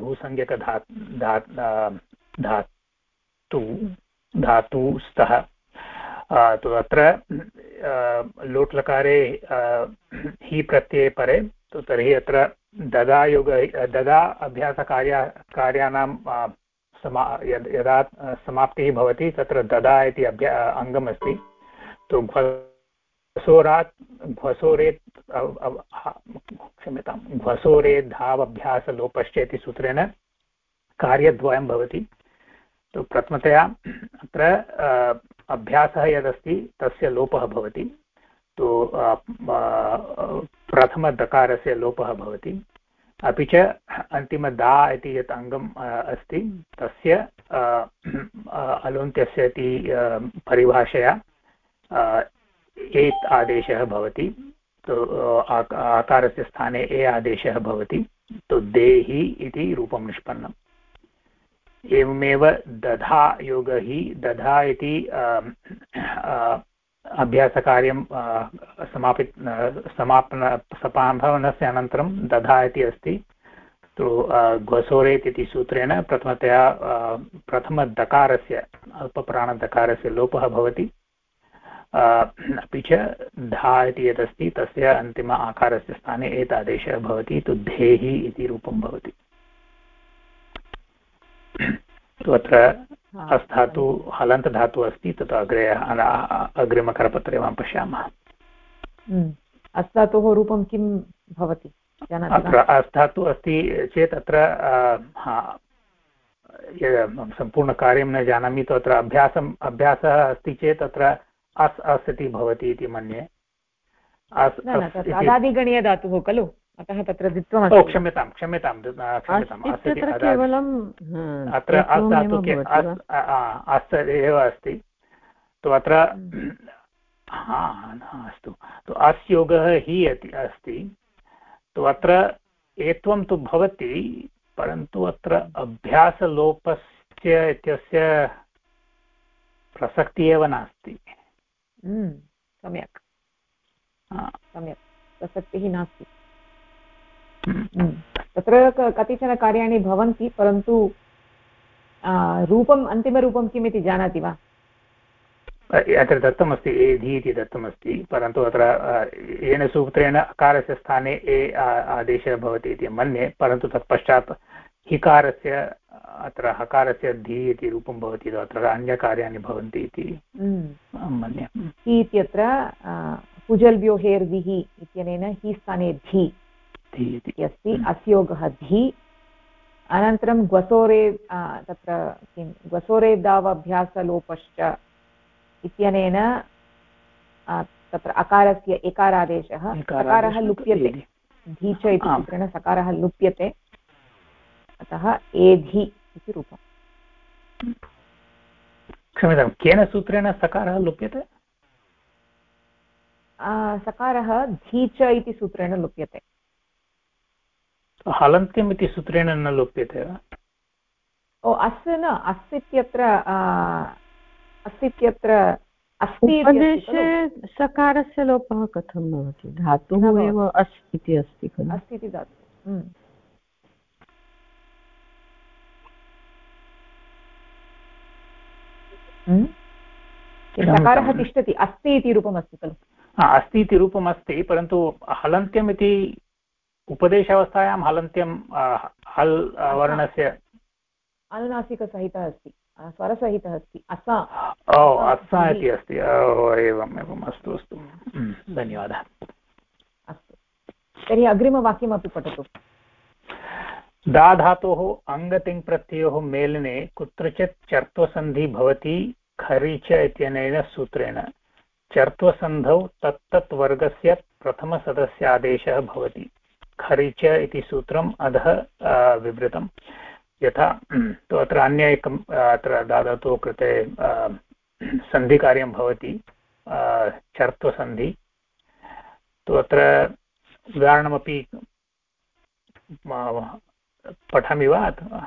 धातु स्तः। तो अत्र लोट्लकारे हि प्रत्यये परे। तो तर्हि अत्र ददा अभ्यासकार्याणां यदा समाप्तिः भवति तत्र ददा इति अङ्गमस्ति। तो घ्वसोरेद्धावभ्यासलोपश्च इति सूत्रेण कार्यद्वयं भवति। तो प्रथमतया अत्र अभ्यासः यदस्ति तस्य लोपः भवति। तो प्रथमदकारस्य लोपः भवति। अपि च अन्तिमदा इति यत् अङ्गम् अस्ति तस्य अलोन्त्यस्य इति परिभाषया एत् आदेशः भवति। तो आकारस्य स्थाने ए आदेशः भवति। तो देहि इति रूपं निष्पन्नम्। एवमेव दधा योग हि दधा इति अभ्यासकार्यं समापनस्य अनन्तरं दधा इति अस्ति। तो घ्वसोरेत् इति सूत्रेण प्रथमतया प्रथमदकारस्य अल्पप्राणदकारस्य लोपः भवति। अपि च धा इति यदस्ति तस्य अन्तिम आकारस्य स्थाने एतादेशः भवति। तो धेहि इति रूपं भवति। तो अत्र अस् धातु हलन्त धातु अस्ति। तत् अग्रे अग्रिमकरपत्रे वयं पश्यामः। अस् धातोः रूपं किं भवति? जानाति अत्र अस् धातु अस्ति चेत् अत्र सम्पूर्णकार्यं न जानामि तु अत्र अभ्यासः अस्ति चेत् अत्र अस् अस् इति भवति इति मन्ये अदादिगणीयधातुः खलु अतः तत्र द्वित्वम् क्षम्यतां केवलं अत्र अस् धातु अस् एव अस्ति तु अत्र अस्तु तु अस् योगः हि अस्ति तु अत्र एत्वं तु भवति परन्तु अत्र अभ्यासलोपस्य इत्यस्य प्रसक्तिः एव नास्ति सम्यक् प्रसक्तिः नास्ति तत्र कतिचन कार्याणि भवन्ति परन्तु रूपम् अन्तिमरूपं किम् इति जानाति वा अत्र दत्तमस्ति एधि इति दत्तमस्ति परन्तु अत्र येन सूत्रेण अकारस्य स्थाने ए आदेशः भवति इति मन्ये परन्तु तत्पश्चात् हिकारस्य अत्र हकारस्य धि इति रूपं भवति अत्र अन्यकार्याणि भवन्ति इति मन्ये हि इत्यत्र कुजल्भ्यो हेर्दिः इत्यनेन हि स्थाने धि इति अस्ति अस्योगः धि अनन्तरं ग्वसोरे तत्र किं ग्वसोरेदावभ्यासलोपश्च इत्यनेन तत्र अकारस्य एकारादेशः सकारः लुप्यते धी च इति सूत्रेण सकारः लुप्यते अतः एधि इति रूपम् क्षम्यतां केन सूत्रेण सकारः लुप्यते सकारः धी च इति सूत्रेण लुप्यते हलन्त्यम् इति सूत्रेण न लुप्यते वा अस् इत्यत्र उपदेशे सकारस्य लोपः कथं भवति धातुः एव अस् इति अस्ति खलु अस् इति धातुः सकारः तिष्ठति अस्ति इति रूपमस्ति खलु अस्ति इति रूपमस्ति परन्तु हलन्त्यम् इति उपदेशावस्थायां हलन्त्यं हल् वर्णस्य अनुनासिकसहितः अस्ति स्वरसहितः अस्ति असा असा इति अस्ति एवम् अस्तु अस्तु धन्यवादः अस्तु तर्हि अग्रिमवाक्यमपि पठतु दा धातोः अङ्गतिङ्प्रत्ययोः मेलने कुत्रचित् चर्त्वसन्धि भवति खरि च इत्यनेन सूत्रेण चर्त्वसन्धौ तत्तत् वर्गस्य प्रथमसदस्यादेशः भवति खरि च इति सूत्रम् अधः विवृतं यथा तु अत्र अन्य एकम् अत्र धातोः कृते सन्धिकार्यं भवति चर्त्वसन्धि तु अत्र उदाहरणमपि पठामि वा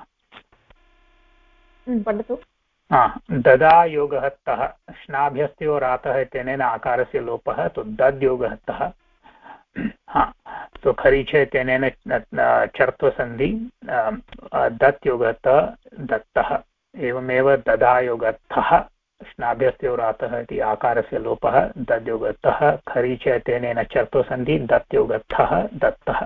पठतु ददा योगः तः श्नाभ्यस्तयोरातः इत्यनेन आकारस्य लोपः तु दद् योगः तः तो खरीच इत्यनेन चर्त्वसन्धि दत् योगतः दत्तः एवमेव ददा योगतः श्नाभ्यस्तयोरातः इति आकारस्य लोपः दद् योगतः खरीच इत्यनेन चर्त्वसन्धि दत् योगतः दत्तः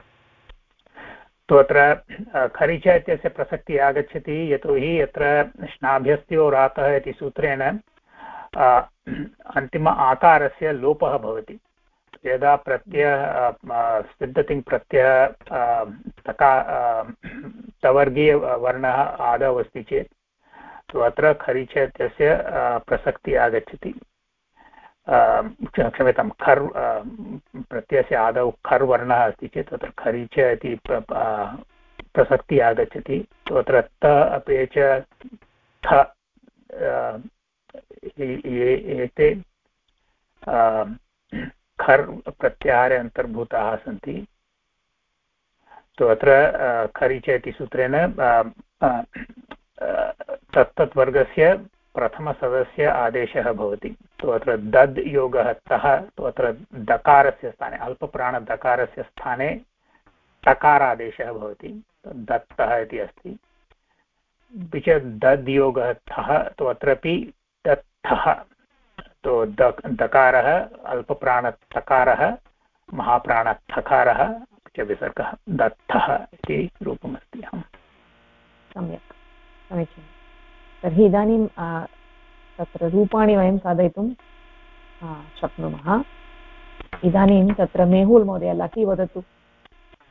तो अत्र खरीच इत्यस्य प्रसक्तिः आगच्छति यतोहि अत्र श्नाभ्यस्तयोरातः इति सूत्रेण अन्तिम आकारस्य लोपः भवति यदा प्रत्यय सिद्धतिङ् प्रत्यय तवर्गीयवर्णः आदौ अस्ति चेत् तो अत्र खरीच इत्यस्य प्रसक्तिः आगच्छति क्षम्यतां खर् प्रत्ययस्य आदौ खर् वर्णः अस्ति चेत् तत्र खरीच इति प्रसक्तिः आगच्छति तो अत्र त अपि च थ एते खर् प्रत्याहारे अन्तर्भूताः सन्ति तो अत्र खरीच इति सूत्रेण तत्तत् वर्गस्य प्रथमसदस्य आदेशः भवति तो अत्र दद् योगः तः तो अत्र दकारस्य स्थाने अल्पप्राणदकारस्य स्थाने तकारादेशः भवति दत्तः इति अस्ति अपि च दद् योगः तः तो अत्रापि दत्तः तो दकारः अल्पप्राणतकारः महाप्राणथकारः च विसर्गः दत्तः इति रूपमस्ति सम्यक् समीचीनं तर्हि इदानीं तत्र रूपाणि वयं साधयितुं शक्नुमः इदानीं तत्र मेहुल् महोदय लकी वदतु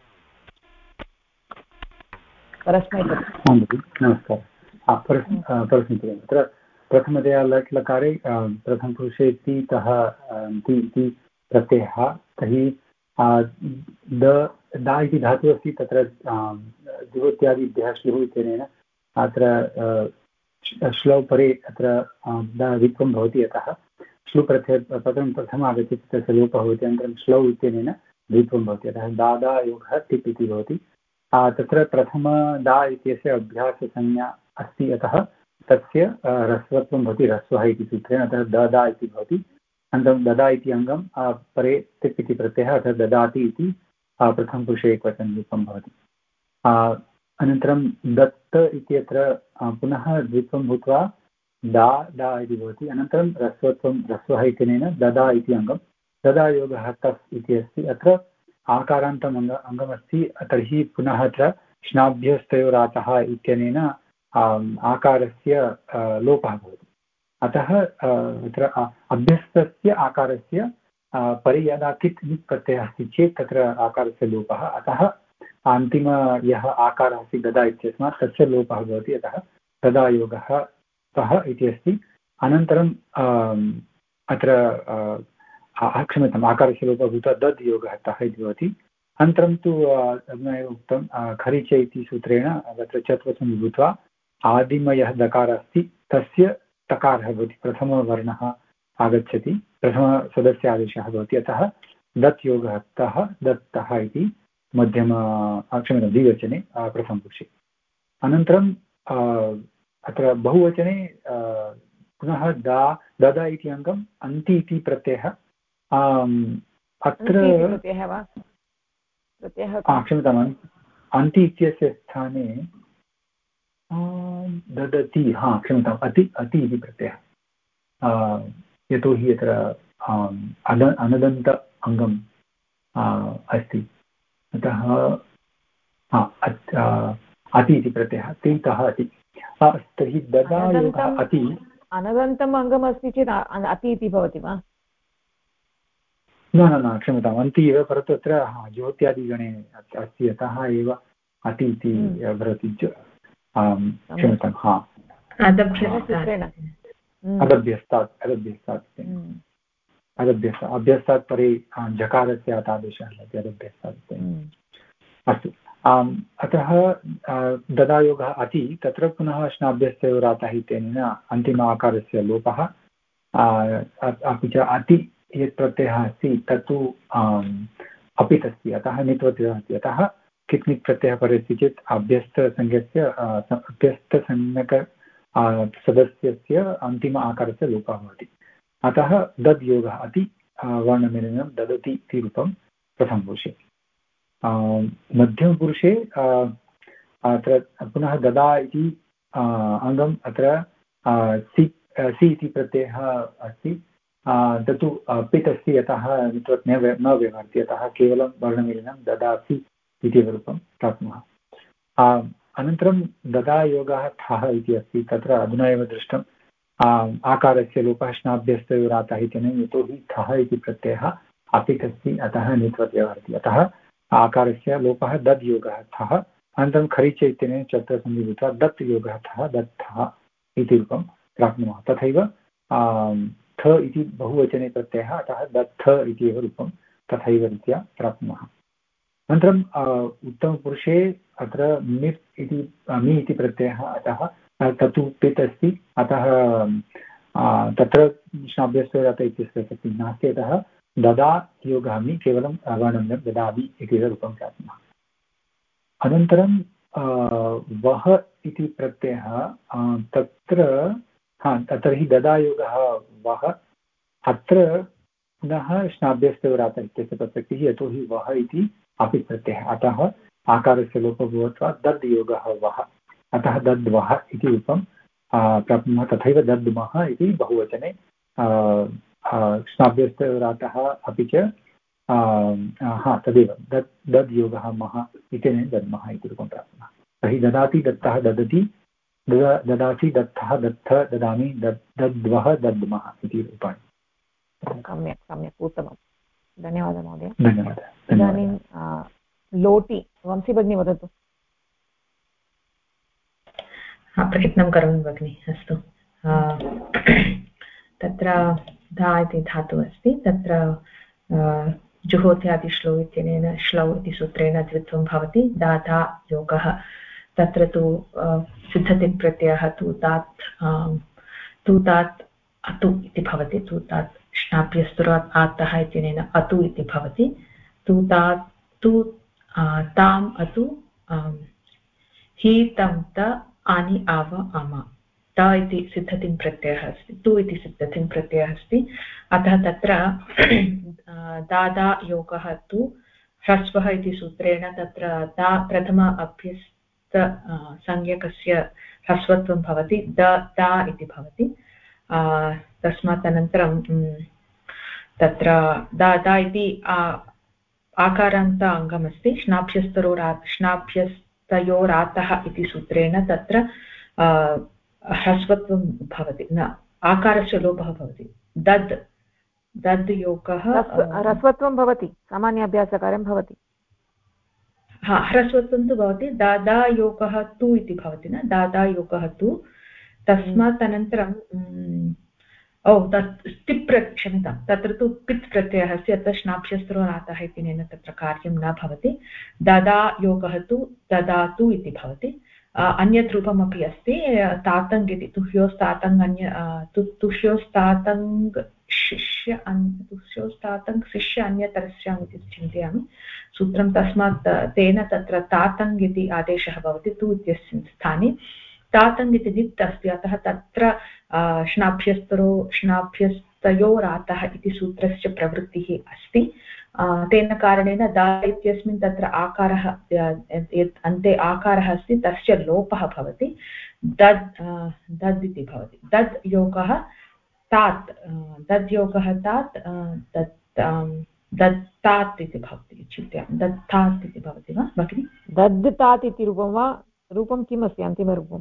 परस्मैपदम्। नमस्कारः। परस्मैपदम् अत्र प्रथमतया लट् लकारे प्रथमपुरुषे तितः इति प्रत्ययः, तर्हि दा इति धातुः अस्ति, तत्र द्वित्यादिभ्यः श्लुः इत्यनेन अत्र श्लौ परे अत्र द्वित्वं भवति, अतः श्लु प्रथम आगच्छति तस्य लोपः भवति, अनन्तरं श्लौ इत्यनेन द्वित्वं भवति, अतः दादायोगः टिप् इति भवति। तत्र प्रथम दा इत्यस्य अभ्याससंज्ञा अस्ति, अतः तस्य ह्रस्वत्वं भवति ह्रस्वः इति सूत्रेण, अतः ददा इति भवति। अनन्तरं ददा इति अङ्गं परे टिप् इति प्रत्ययः, अतः ददाति इति प्रथमपुरुषे एकवचनरूपं भवति। अनन्तरं दत्त इत्यत्र पुनः द्वित्वं भूत्वा दा दा इति भवति। अनन्तरं ह्रस्वत्वं ह्रस्वः इत्यनेन ददा इति अङ्गं, ददायोगः तस् इति अस्ति। अत्र आकारान्तम् अङ्गमस्ति, तर्हि पुनः अत्र श्नाभ्यस्तयोरातः इत्यनेन आकारस्य लोपः भवति। अतः अत्र अभ्यस्तस्य आकारस्य परि यदा कित् नित् प्रत्ययः अस्ति चेत् तत्र आकारस्य लोपः, अतः अन्तिम यः आकारः अस्ति ददा इत्यस्मात् तस्य लोपः भवति, अतः ददायोगः कः इति अस्ति। अनन्तरं अत्र क्षम्यताम्, आकारस्य लोपः भूत्वा दद् योगः तः इति भवति। अनन्तरं तु अधुना एव उक्तं खरिच इति सूत्रेण तत्र चत्वसं भूत्वा आदिमयः दकारः अस्ति तस्य तकारः भवति, प्रथमवर्णः आगच्छति, प्रथमसदस्य आदेशः भवति, अतः दत् योगः तः दत्तः इति मध्यम क्षम्यतां द्विवचने प्रथमपुरुषे। अनन्तरं अत्र बहुवचने पुनः ददा इति अङ्गम् अन्ति इति प्रत्ययः, अत्र क्षम्यताम् अन्ति इत्यस्य स्थाने ददति, क्षम्यताम् अति अति इति प्रत्ययः, यतोहि अत्र अनदन्त अङ्गम् अस्ति, अतः अति इति प्रत्ययः तितः अति। तर्हि ददायोगः अति अनदन्तम् अङ्गमस्ति चेत् अति इति भवति वा? न क्षम्यताम् अन्ति एव, परन्तु अत्र ज्योत्यादिगणे अस्ति, अतः एव अति इति भवति। क्षम्यतां अभ्यस्तात् परे जकारस्य आदेशः भवति अदभ्यस्तात्। अस्तु, अतः ददायोगः अति, तत्र पुनः श्नाभ्यस्तयोरातः इत्यनेन अन्तिम आकारस्य लोपः, अपि च अति यत् प्रत्ययः अस्ति तत्तु अपित् अस्ति, अतः नित्वतिः अस्ति, अतः कित् नित् प्रत्ययः परे चेत् अभ्यस्तसंज्ञस्य अभ्यस्तसंज्ञक सदस्यस्य अन्तिम आकारस्य लोपः भवति, अतः दद् योगः अति वर्णमेलनं ददति इति रूपं प्रथमपुरुषे। मध्यमपुरुषे अत्र पुनः ददा इति अङ्गम्, अत्र सि इति प्रत्ययः अस्ति, तत्तु पित् अस्ति, अतः नित्वत् न व्यवहरति, अतः केवलं वर्णमेलनं ददासि इति रूपं प्राप्नुमः। अनन्तरं ददायोगः थः इति अस्ति, तत्र अधुना एव दृष्टम् आकारस्य लोपः श्नाभ्यस्तयोरातः इत्यनेन, यतोहि थः इति प्रत्ययः अपित् अस्ति, अतः नित्वत् व्यवहरति, अतः आकारस्य लोपः दद् योगः थः। अनन्तरं खरिच इत्यनेन चतुर्थसन्धिः भूत्वा दत् योगः थः दत्थः इति रूपं प्राप्नुमः। तथैव थ इति बहुवचने प्रत्ययः, अतः दत्थ इति एव रूपं तथैव रीत्या प्राप्नुमः। अनन्तरम् उत्तमपुरुषे अत्र मित् इति मि इति प्रत्ययः, अतः तत्तु पित् अस्ति, अतः तत्र श्नाभ्यस्तयोरातः इत्यस्य शक्तिः नास्ति, अतः ददा योगः मि केवलं वर्णं ददामि इति रूपं प्राप्नुमः। अनन्तरं वः इति प्रत्ययः, तत्र तर्हि ददायोगः वः, अत्र पुनः श्नाभ्यस्तयोरातः इत्यस्य प्रसक्तिः, यतोहि वः इति अपि प्रत्ययः, अतः आकारस्य लोपो भूत्वा दद् योगः वः, अतः दद्वः इति रूपं प्राप्नुमः। तथैव दद्मः इति बहुवचने श्नाभ्यस्तयोरातः अपि च तदेव दद् योगः मः इत्यनेन दद्मः इति रूपं प्राप्नुमः। तर्हि ददाति दत्तः ददति ददासि दत्तः दत्थ ददामि दद्वः दद्मः इति रूपाणि। सम्यक् सम्यक्, उत्तमं, धन्यवादः महोदय। धन्यवादः। इदानीं लोटि, वंशी भगिनी वदतु। प्रयत्नं करोमि भगिनि। अस्तु, तत्र धा इति धातुः अस्ति, तत्र जुहोत्यादिश्लौ इत्यनेन श्लौ इति सूत्रेण द्वित्वं भवति। दाधा योगः, तत्र तु सिद्धतिङ् प्रत्ययः तूतात् अतु इति भवति। तूतात् श्नाप्यस्तुरात् आतः इत्यनेन अतु इति भवति। तूतात् तु ताम् अतु हि तं त आनि आव आम। त इति सिद्धतिङ् प्रत्ययः अस्ति, तु इति सिद्धतिङ् प्रत्ययः अस्ति। अतः तत्र दादा योगः तु ह्रस्वः इति सूत्रेण तत्र दा प्रथम अभ्यस्त संज्ञकस्य ह्रस्वत्वं भवति, द दा इति भवति। तस्मात् अनन्तरं तत्र दादा इति आकारान्त अङ्गमस्ति। श्नाभ्यस्तयोरातः इति सूत्रेण तत्र ह्रस्वत्वं भवति, न आकारस्य लोपः भवति। दद् दद् योगः ह्रस्वत्वं भवति, सामान्य अभ्यासकार्यं भवति। हा, ह्रस्वत्वं तु भवति। दादा योगः तु इति भवति न, दादा योगः तु। तस्मात् अनन्तरं तत् स्तिप् क्षम्यतां, तत्र तु पित् प्रत्ययः अस्ति, अतः श्नाभ्यस्तरोरातः इत्यनेन तत्र कार्यं न भवति। ददा योगः तु ददातु इति भवति। अन्यत् रूपमपि अस्ति, तातङ् इति, तुष्योस्तातङ् शिष्य अन्यतरस्याम् इति चिन्तयामि सूत्रं। तस्मात् तेन तत्र तातङ् इति आदेशः भवति तु इत्यस्मिन् स्थाने। तातङ् इति नित् अस्ति, अतः तत्र श्नाभ्यस्तयोरातः इति सूत्रस्य प्रवृत्तिः अस्ति। तेन कारणेन दा इत्यस्मिन् तत्र आकारः, यत् अन्ते आकारः अस्ति तस्य लोपः भवति। दद् इति भवति। दद् योगः तात्, दद् योगः तात्, दत्तात् इति भवति। चिन्तयामि, दत्तात् इति भवति वा भगिनि? दद्तात् इति रूपं वा? रूपं किम् अस्ति अन्तिमरूपं?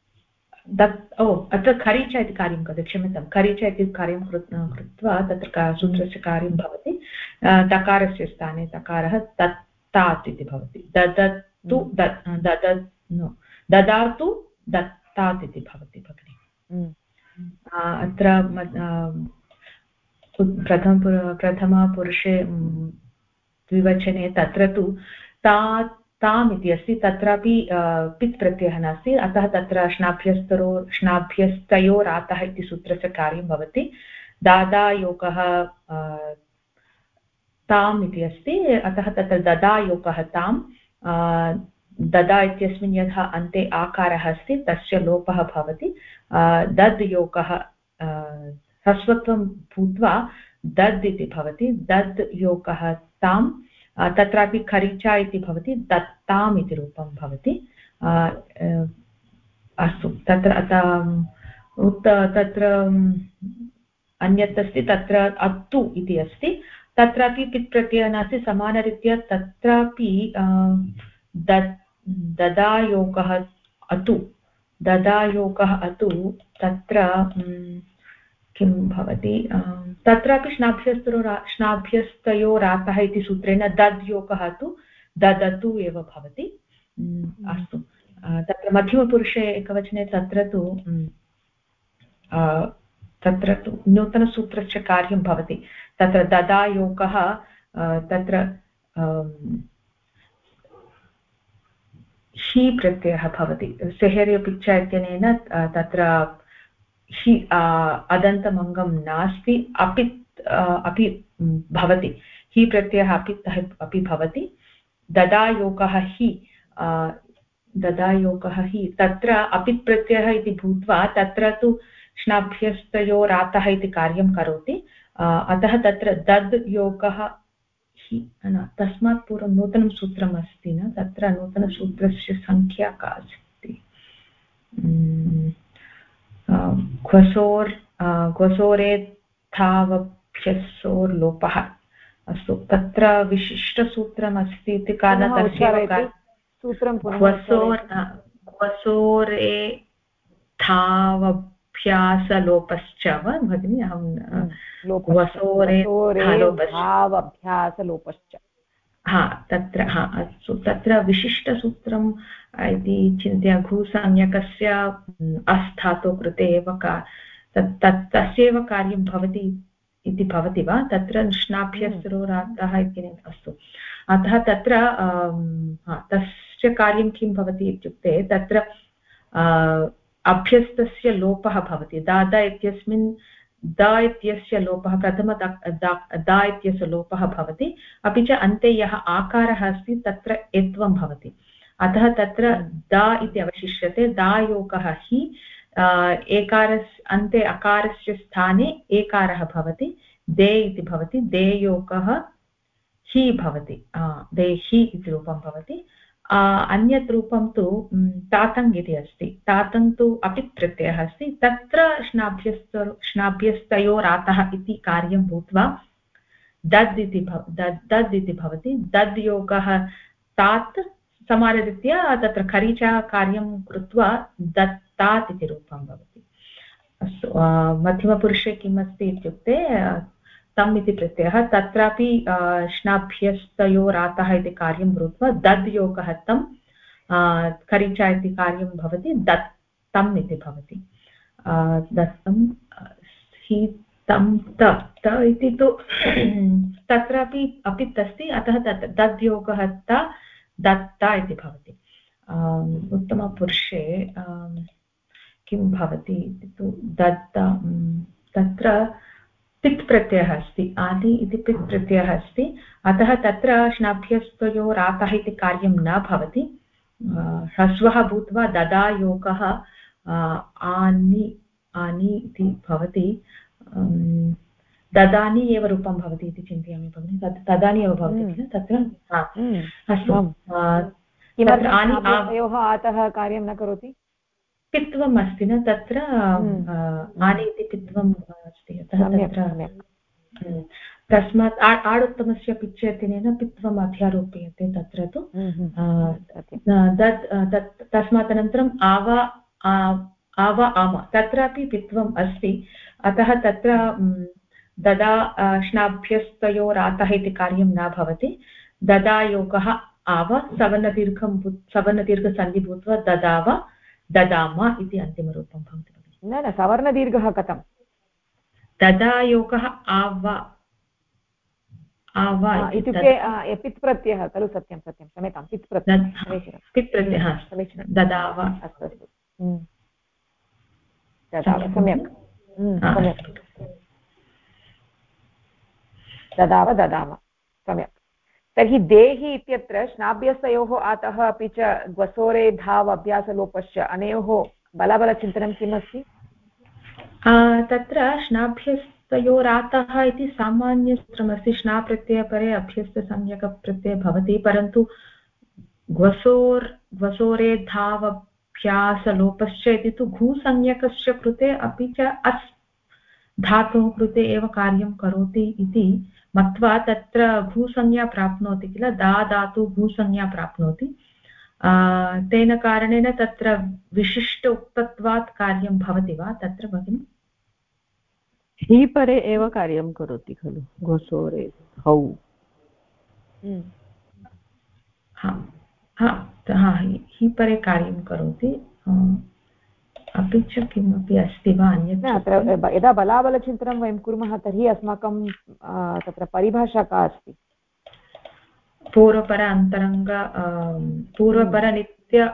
अत्र खरीच इति कार्यं करोति, क्षम्यतां, खरीच इति कार्यं कृत्वा तत्र सूत्रस्य कार्यं भवति। दकारस्य स्थाने तकारः दत्तात् इति भवति। ददतु ददातु दत्तात् इति भवति भगिनि। अत्र प्रथमपुरुषे द्विवचने तत्र तु ताम् इति अस्ति, तत्रापि पित् प्रत्ययः नास्ति, अतः तत्र श्नाभ्यस्तयोरातः इति सूत्रस्य कार्यं भवति। दादा योगः ताम् इति अस्ति, अतः तत्र ददा योगः ताम्। ददा इत्यस्मिन् यथा अन्ते आकारः अस्ति तस्य लोपः भवति। दद् योगः ह्रस्वत्वं भूत्वा दद् इति भवति। दद् योगः ताम्, तत्रापि खरीचा इति भवति, दत्ताम् इति रूपं भवति। अस्तु, तत्र अन्यत् अस्ति, तत्र अत्तु इति अस्ति, तत्रापि पित् प्रत्ययः नास्ति। समानरीत्या तत्रापि ददायोगः अतु, ददायोगः अतु, तत्र किं भवति, तत्रापि श्नाभ्यस्तयोरातः इति सूत्रेण दद् योगः तु ददतु एव भवति। अस्तु, तत्र मध्यमपुरुषे एकवचने तत्र तु नूतनसूत्रस्य कार्यं भवति। तत्र ददायोगः तत्र हि प्रत्ययः भवति। सेहर्यपिच्च इत्यनेन तत्र हि अदन्तमङ्गं नास्ति, अपि भवति, हि प्रत्ययः अपि भवति। ददायोगः हि, ददायोगः हि, तत्र अपित् प्रत्ययः इति भूत्वा तत्र तु श्नाभ्यस्तयोरातः इति कार्यं करोति। अतः तत्र दद् योगः हि, तस्मात् पूर्वं नूतनं सूत्रम् अस्ति न, तत्र नूतनसूत्रस्य सङ्ख्या का अस्ति? घ्वसोरेत्थावभ्यसोर्लोपः। अस्तु, तत्र विशिष्टसूत्रमस्ति इति कारणात् घ्वसोरेत्थावभ्यासलोपश्च वा भगिनि? अहं घ्वसोरेत्थावभ्यासलोपश्च, तत्र अस्तु तत्र विशिष्टसूत्रम् इति चिन्त्य घुसंज्ञकस्य अस्थातो कृते एव तस्यैव कार्यं भवति इति भवति वा तत्र निष्णाभ्यस्तरोरात्तः इति अस्तु अतः तत्र तस्य कार्यं किं भवति इत्युक्ते तत्र अभ्यस्तस्य लोपः भवति द इत्यस्मिन् द इत्यस्य लोपः प्रथम द इत्यस्य लोपः भवति अपि च अन्ते यः आकारः अस्ति तत्र एत्वं भवति अतः तत्र द इति अवशिष्यते दायोगः हि एकारस्य अन्ते अकारस्य स्थाने एकारः भवति दे इति भवति देयोगः हि भवति देहि इति रूपं भवति अन्यत् रूपं तु तातङ् इति अस्ति तातङ् तु अपित् प्रत्ययः अस्ति तत्र श्नाभ्यस्तयोरातः इति कार्यं भूत्वा दद् इति भवति दद् योगः तात् समानरीत्या तत्र खरीचा कार्यं कृत्वा दत्तात् इति रूपं भवति अस्तु मध्यमपुरुषे किम् अस्ति इत्युक्ते तम् इति प्रत्ययः तत्रापि श्नाभ्यस्तयोरातः इति कार्यं भूत्वा दद् योगः तं खरीचा इति कार्यं भवति दत्तम् इति भवति दत्तं हि तं त इति तु तत्रापि अपित् अस्ति अतः दद् योगः दत्ता इति भवति उत्तमपुरुषे किं भवति इति तु दत्ता तत्र पित् प्रत्ययः अस्ति आदि इति पित् प्रत्ययः अस्ति अतः तत्र श्नाभ्यस्तयोरातः इति कार्यं न भवति ह्रस्वः भूत्वा ददायोगः आनि इति भवति ददानि एव रूपं भवति इति चिन्तयामि भगिनि तदानि एव भवति किल तत्र अस्तु किमर्थं आतः कार्यं न करोति पित्वम् अस्ति न तत्र आनि इति पित्वम् अस्ति अतः तत्र तस्मात् आडुत्तमस्य पिच्छेतिनेन पित्वम् अध्यारोप्यते तत्र तु तस्मात् अनन्तरम् आव आम तत्रापि पित्वम् अस्ति अतः तत्र ददा श्नाभ्यस्तयोरातः इति कार्यं न भवति ददायोगः आव सवर्णदीर्घसन्धि भूत्वा ददाव ददाम इति अन्तिमरूपं भवति न सवर्णदीर्घः कथं ददायोगः आव इत्युक्ते पित् प्रत्ययः खलु सत्यं क्षम्यतां पित् प्रत्ययः समीचीनं ददाव अस्तु ददाव सम्यक् ददाव ददाम सम्यक् तर्हि देहि इत्यत्र श्नाभ्यस्तयोः आतः अपि च ग्वसोरे धाव अभ्यासलोपश्च अनयोः बलबलचिन्तनं किम् अस्ति तत्र श्नाभ्यस्तयोरातः इति सामान्यसूत्रमस्ति श्नाप्रत्ययपरे अभ्यस्तसंज्ञकप्रत्ययः भवति परन्तु ग्वसोरे धाव अभ्यासलोपश्च इति तु घुसंज्ञकस्य कृते अपि च अस् धातोः कृते एव कार्यं करोति इति मत्वा तत्र भूसंज्ञा प्राप्नोति किल दा धातु भूसंज्ञा प्राप्नोति तेन कारणेन तत्र विशिष्ट उक्तत्वात् कार्यं भवति वा तत्र भगिनि हि परे एव कार्यं करोति खलु घोसोरे हौ हि परे कार्यं करोति अपि च किमपि अस्ति वा अन्यत् अत्र यदा बलाबलचिन्तनं वयं कुर्मः तर्हि अस्माकं तत्र परिभाषा का अस्ति पूर्वपर अन्तरङ्ग पूर्वपरनित्य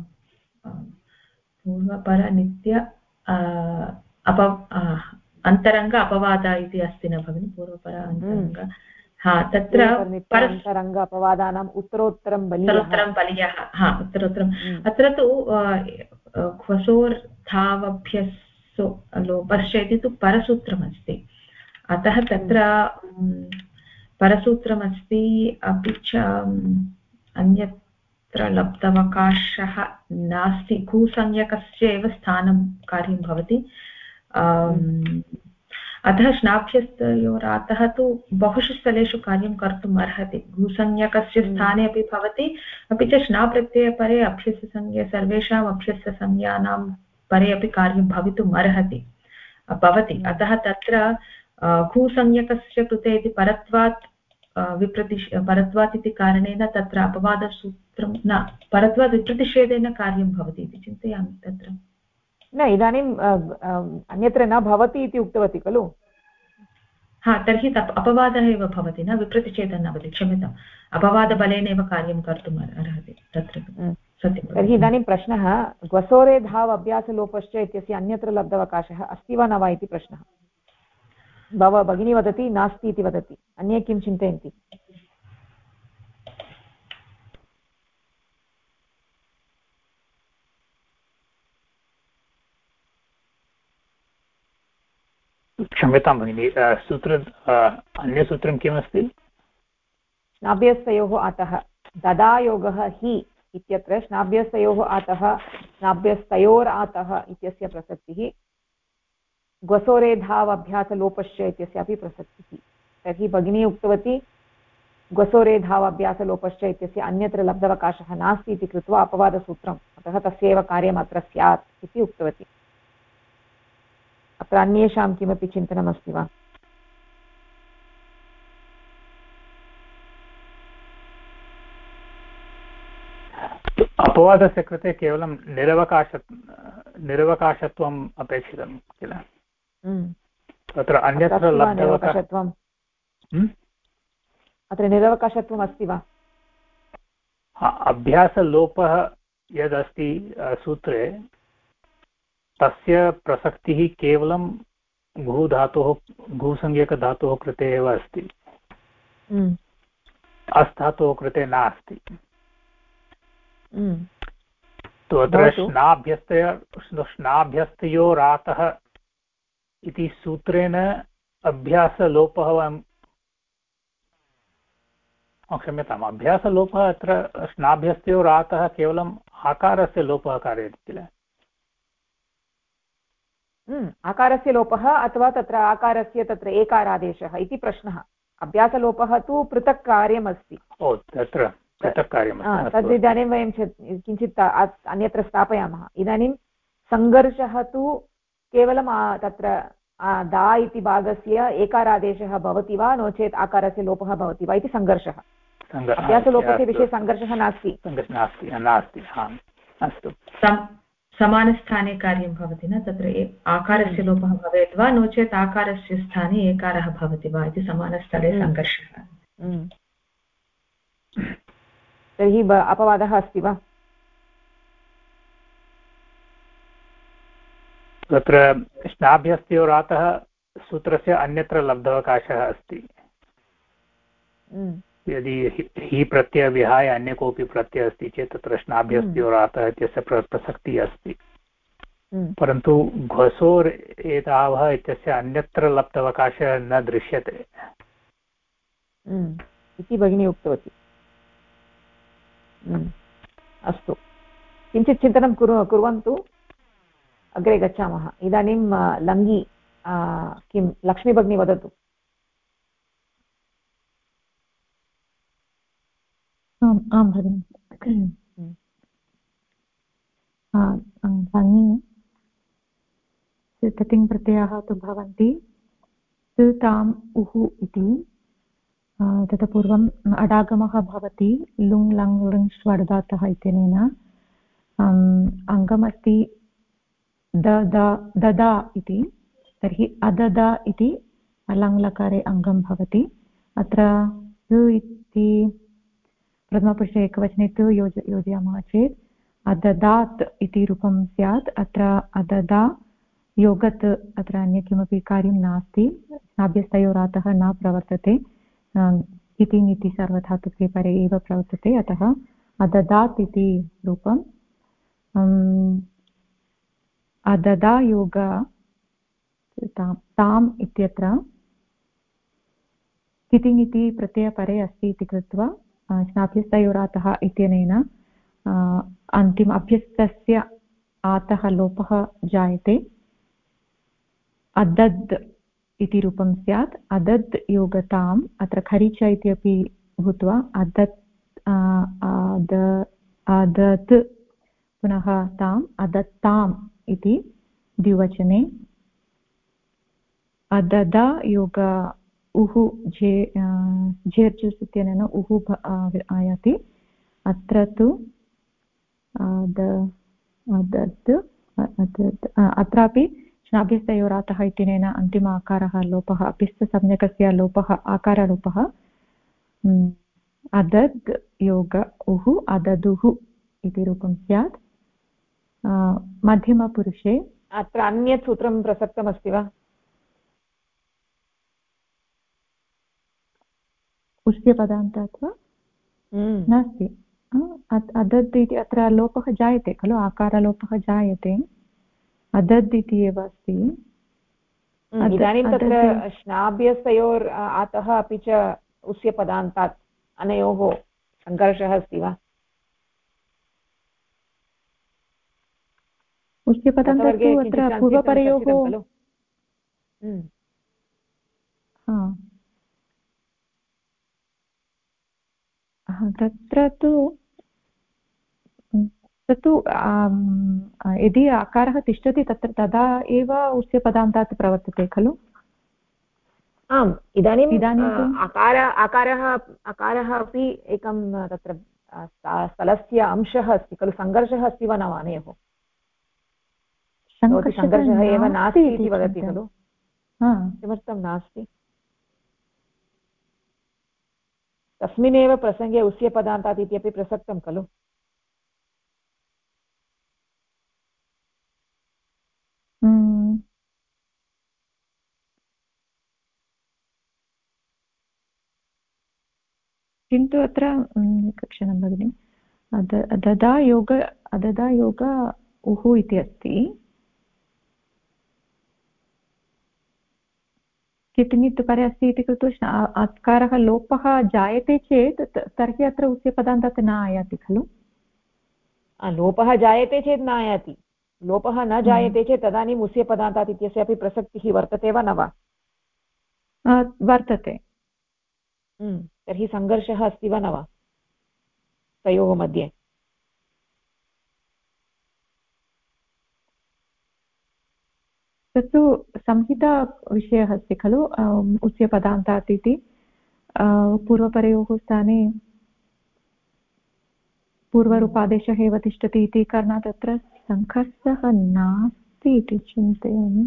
अन्तरङ्ग अपवाद इति अस्ति न भगिनि पूर्वपर अन्तरङ्ग तत्र अन्तरङ्ग अपवादानाम् उत्तरोत्तरं बलीयः उत्तरोत्तरम् अत्र तु ह्वसोर्धावभ्यसो लोपश्च इति तु परसूत्रमस्ति अतः तत्र परसूत्रमस्ति अपि च अन्यत्र लब्धवकाशः नास्ति घुसंज्ञकस्य एव स्थानं कार्यं भवति अतः श्नाभ्यस्तयोरातः तु बहुषु स्थलेषु कार्यं कर्तुम् अर्हति घुसंज्ञकस्य स्थाने अपि भवति अपि च श्नाप्रत्ययपरे अभ्यस्तसंज्ञा सर्वेषाम् अभ्यस्तसंज्ञानां परे अपि कार्यं भवितुम् अर्हति भवति अतः तत्र घुसंज्ञकस्य कृते इति परत्वात् परत्वात् इति कारणेन तत्र अपवादसूत्रं न परत्वात् विप्रतिषेधेन कार्यं भवति इति चिन्तयामि तत्र न इदानीम् अन्यत्र न भवति इति उक्तवती खलु हा तर्हि अपवादः एव भवति न विप्रतिषेधः न भवति क्षम्यताम् अपवादबलेन एव कार्यं कर्तुम् अर्हति तत्र सत्यं तर्हि इदानीं प्रश्नः ग्वसोरे धाव अभ्यासलोपश्च इत्यस्य अन्यत्र लब्धवकाशः अस्ति वा न वा इति प्रश्नः भगिनी वदति नास्ति इति वदति अन्ये किं चिन्तयन्ति क्षम्यतां भगिनि अन्यसूत्रं किमस्ति स्नाभ्यस्तयोः अतः ददायोगः हि इत्यत्र स्नाभ्यस्तयोः अतः स्नाभ्यस्तयोरातः इत्यस्य प्रसक्तिः ग्वसोरे धाव अभ्यासलोपश्च इत्यस्यापि प्रसक्तिः तर्हि भगिनी उक्तवती ग्वसोरे धाव अभ्यासलोपश्च इत्यस्य अन्यत्र लब्धवकाशः नास्ति इति कृत्वा अपवादसूत्रम् अतः तस्यैव कार्यम् अत्र स्यात् इति उक्तवती अत्र अन्येषां किमपि चिन्तनमस्ति वा अपवादस्य कृते केवलं निरवकाशत्वम् अपेक्षितं किल तत्र अन्यत्र निरवकाशत्वम् अत्र निरवकाशत्वम् अस्ति वा अभ्यासलोपः यदस्ति सूत्रे तस्य प्रसक्तिः केवलं घूसंज्ञकधातोः कृते एव अस्ति अस् धातोः कृते नास्ति तो अत्र स्नाभ्यस्तयोरातः इति सूत्रेण अभ्यासलोपः क्षम्यताम् अभ्यासलोपः अत्र स्नाभ्यस्तयोरातः केवलम् आकारस्य लोपः कारयति किल आकारस्य लोपः अथवा तत्र आकारस्य तत्र एकारादेशः इति प्रश्नः अभ्यासलोपः तु पृथक् कार्यमस्ति ओ तत्र पृथक् कार्यमस्ति तद् इदानीं वयं किञ्चित् अन्यत्र स्थापयामः इदानीं सङ्घर्षः तु केवलं तत्र दा इति भागस्य एकारादेशः भवति वा नो चेत् आकारस्य लोपः भवति वा इति सङ्घर्षः अभ्यासलोपस्य विषये सङ्घर्षः नास्ति अस्तु समानस्थाने कार्यं भवति न तत्र आकारस्य लोपः भवेत् वा नो चेत् आकारस्य स्थाने एकारः भवति वा इति समानस्थले सङ्घर्षः तर्हि अपवादः अस्ति वा तत्र स्नाभ्यस्तयोरातः सूत्रस्य अन्यत्र लब्धवकाशः अस्ति यदि हि प्रत्यय विहाय अन्य कोऽपि प्रत्ययः अस्ति चेत् तत्र स्नाभ्यस्तयोरातः इत्यस्य प्रसक्तिः अस्ति परन्तु घ्वसोर् एतावः इत्यस्य अन्यत्र लब्धवकाशः न दृश्यते इति भगिनी उक्तवती अस्तु किञ्चित् चिन्तनं कुर्वन्तु अग्रे गच्छामः इदानीं लङ्गी किं लक्ष्मीभगिनी वदतु आं भगिनि तिङ् प्रत्ययाः तु भवन्ति ताम् उः इति ततः पूर्वम् अडागमः भवति लुङ् लङ् लृङ् श्वर्दातः इत्यनेन अङ्गमस्ति ददा इति तर्हि अददा इति लङ्लकारे अङ्गं भवति अत्र इति प्रथमपुरुषे एकवचने तु योजयामः चेत् अददात् इति रूपं स्यात् अत्र अददा योगत् अत्र अन्य किमपि कार्यं नास्ति स्नाभ्यस्तयोरातः न प्रवर्तते इति नीति सर्वधातुके परे एव प्रवर्तते अतः अददात् इति रूपम् अददा योग ताम् इत्यत्र कितिङ् इति प्रत्ययपरे अस्ति इति कृत्वा स्नाभ्यस्तयोरातः इत्यनेन अन्तिम अभ्यस्तस्य आतः लोपः जायते अदद् इति रूपं स्यात् अदद् योगताम् अत्र खरीच इत्यपि भूत्वा अदत् पुनः ताम् अदत्ताम् इति द्विवचने अददा योग उहु झेर्जुस् इत्यनेन उहु आयाति अत्र तु अत्रापि श्नाभ्यस्तयोरातः इत्यनेन अन्तिम आकारः लोपः अपिस्तसंज्ञकस्य लोपः आकारलोपः अदद् योग उहु अददुः इति रूपं स्यात् मध्यमपुरुषे अत्र अन्यत् सूत्रं प्रसक्तमस्ति वा उष्यपदान्तात् वा नास्ति अदद् इति अत्र लोपः जायते खलु आकारलोपः जायते अदद् इति एव अस्ति इदानीं तत्र श्नाभ्यस्तयोर् आतः अपि च उष्यपदान्तात् अनयोः सङ्घर्षः अस्ति वा उष्यपदान्तात् तु अत्र पूर्वपरयोः खलु तत्र तु तत्तु यदि आकारः तिष्ठति तत्र तदा एव उष्यपदान्तात् प्रवर्तते खलु आम् इदानीम् आकारः अपि एकं तत्र स्थलस्य अंशः अस्ति खलु सङ्घर्षः अस्ति वा न वा अनयोः सङ्घर्षः एव नास्ति इति वदति खलु किमर्थं नास्ति तस्मिन्नेव प्रसङ्गे उष्यपदान्तात् इत्यपि प्रसक्तं खलु किन्तु अत्र एकक्षणं भगिनि अददा योग उहु इति अस्ति कितिङित् परे अस्ति इति कृत्वा आकारः लोपः जायते चेत् तर्हि अत्र उष्यपदान्तात् न आयाति खलु लोपः जायते चेत् न आयाति लोपः न जायते चेत् तदानीम् उष्यपदान्तात् इत्यस्यापि प्रसक्तिः वर्तते वा न वा वर्तते तर्हि सङ्घर्षः अस्ति वा न वा तयोः मध्ये तत्तु संहिताविषयः अस्ति खलु उष्यपदान्तात् इति पूर्वपरयोः स्थाने पूर्वरूपादेशः एव तिष्ठति इति कारणात् तत्र सङ्घर्षः नास्ति इति चिन्तयामि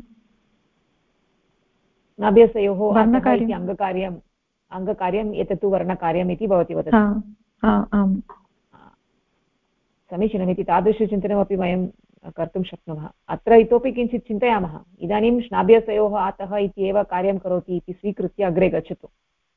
नाभ्यस्तयोः अङ्गकार्यम् एतत्तु वर्णकार्यम् इति भवति वदति आम् समीचीनमिति तादृशचिन्तनमपि वयं कर्तुं शक्नुमः अत्र इतोपि किञ्चित् चिन्तयामः इदानीं श्नाभ्यस्तयोः आतः इत्येव कार्यं करोति इति स्वीकृत्य अग्रे गच्छतु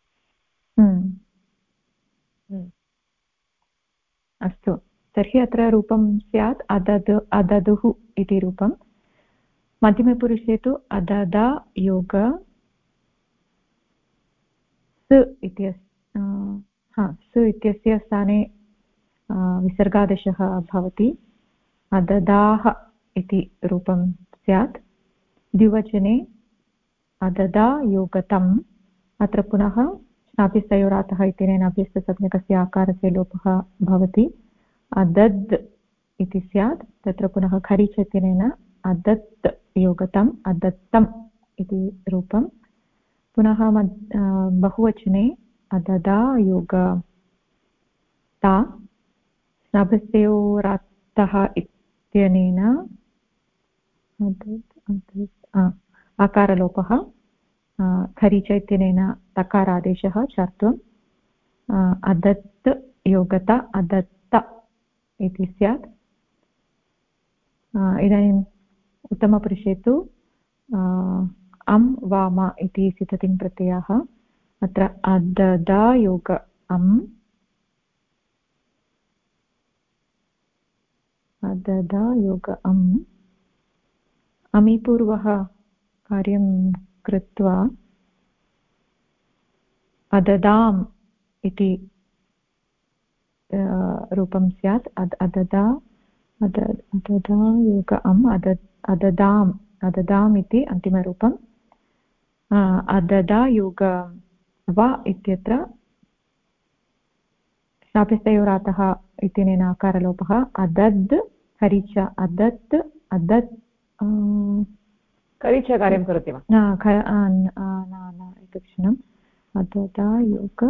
अस्तु तर्हि अत्र रूपं स्यात् अददुः इति रूपं मध्यमपुरुषे तु अददा योग स इत्यस्य स्थाने विसर्गादेशः भवति अददाः इति रूपं स्यात् द्विवचने अददा योगतम् अत्र पुनः श्नाभ्यस्तयोरातः इत्यनेन अभ्यस्तसंज्ञकस्य आकारस्य लोपः भवति अदद् इति स्यात् तत्र पुनः खरीच इत्यनेन अदत् योगतम् अदत्तम् इति रूपं पुनः बहुवचने अददा योगता श्नाभ्यस्तयोरातः इत्यनेन आकारलोपः खरीच इत्यनेन तकारादेशः चर्त्वम् अदत् योगत अदत्त इति स्यात् इदानीम् उत्तमपुरुषे तु अम् वाम इति सिततिङ् प्रत्ययः अत्र अददा योग अम् अददा योग अम् अमिपूर्वः कार्यं कृत्वा अददाम् इति रूपं स्यात् अददा योग अम् अददाम् इति अन्तिमरूपम् अददा योग वा इत्यत्र श्नाभ्यस्तयोरातः इत्यनेन आकारलोपः अदद् खरीच अदत् खरीच कार्यं करोति वा न एकक्षणं अददायोग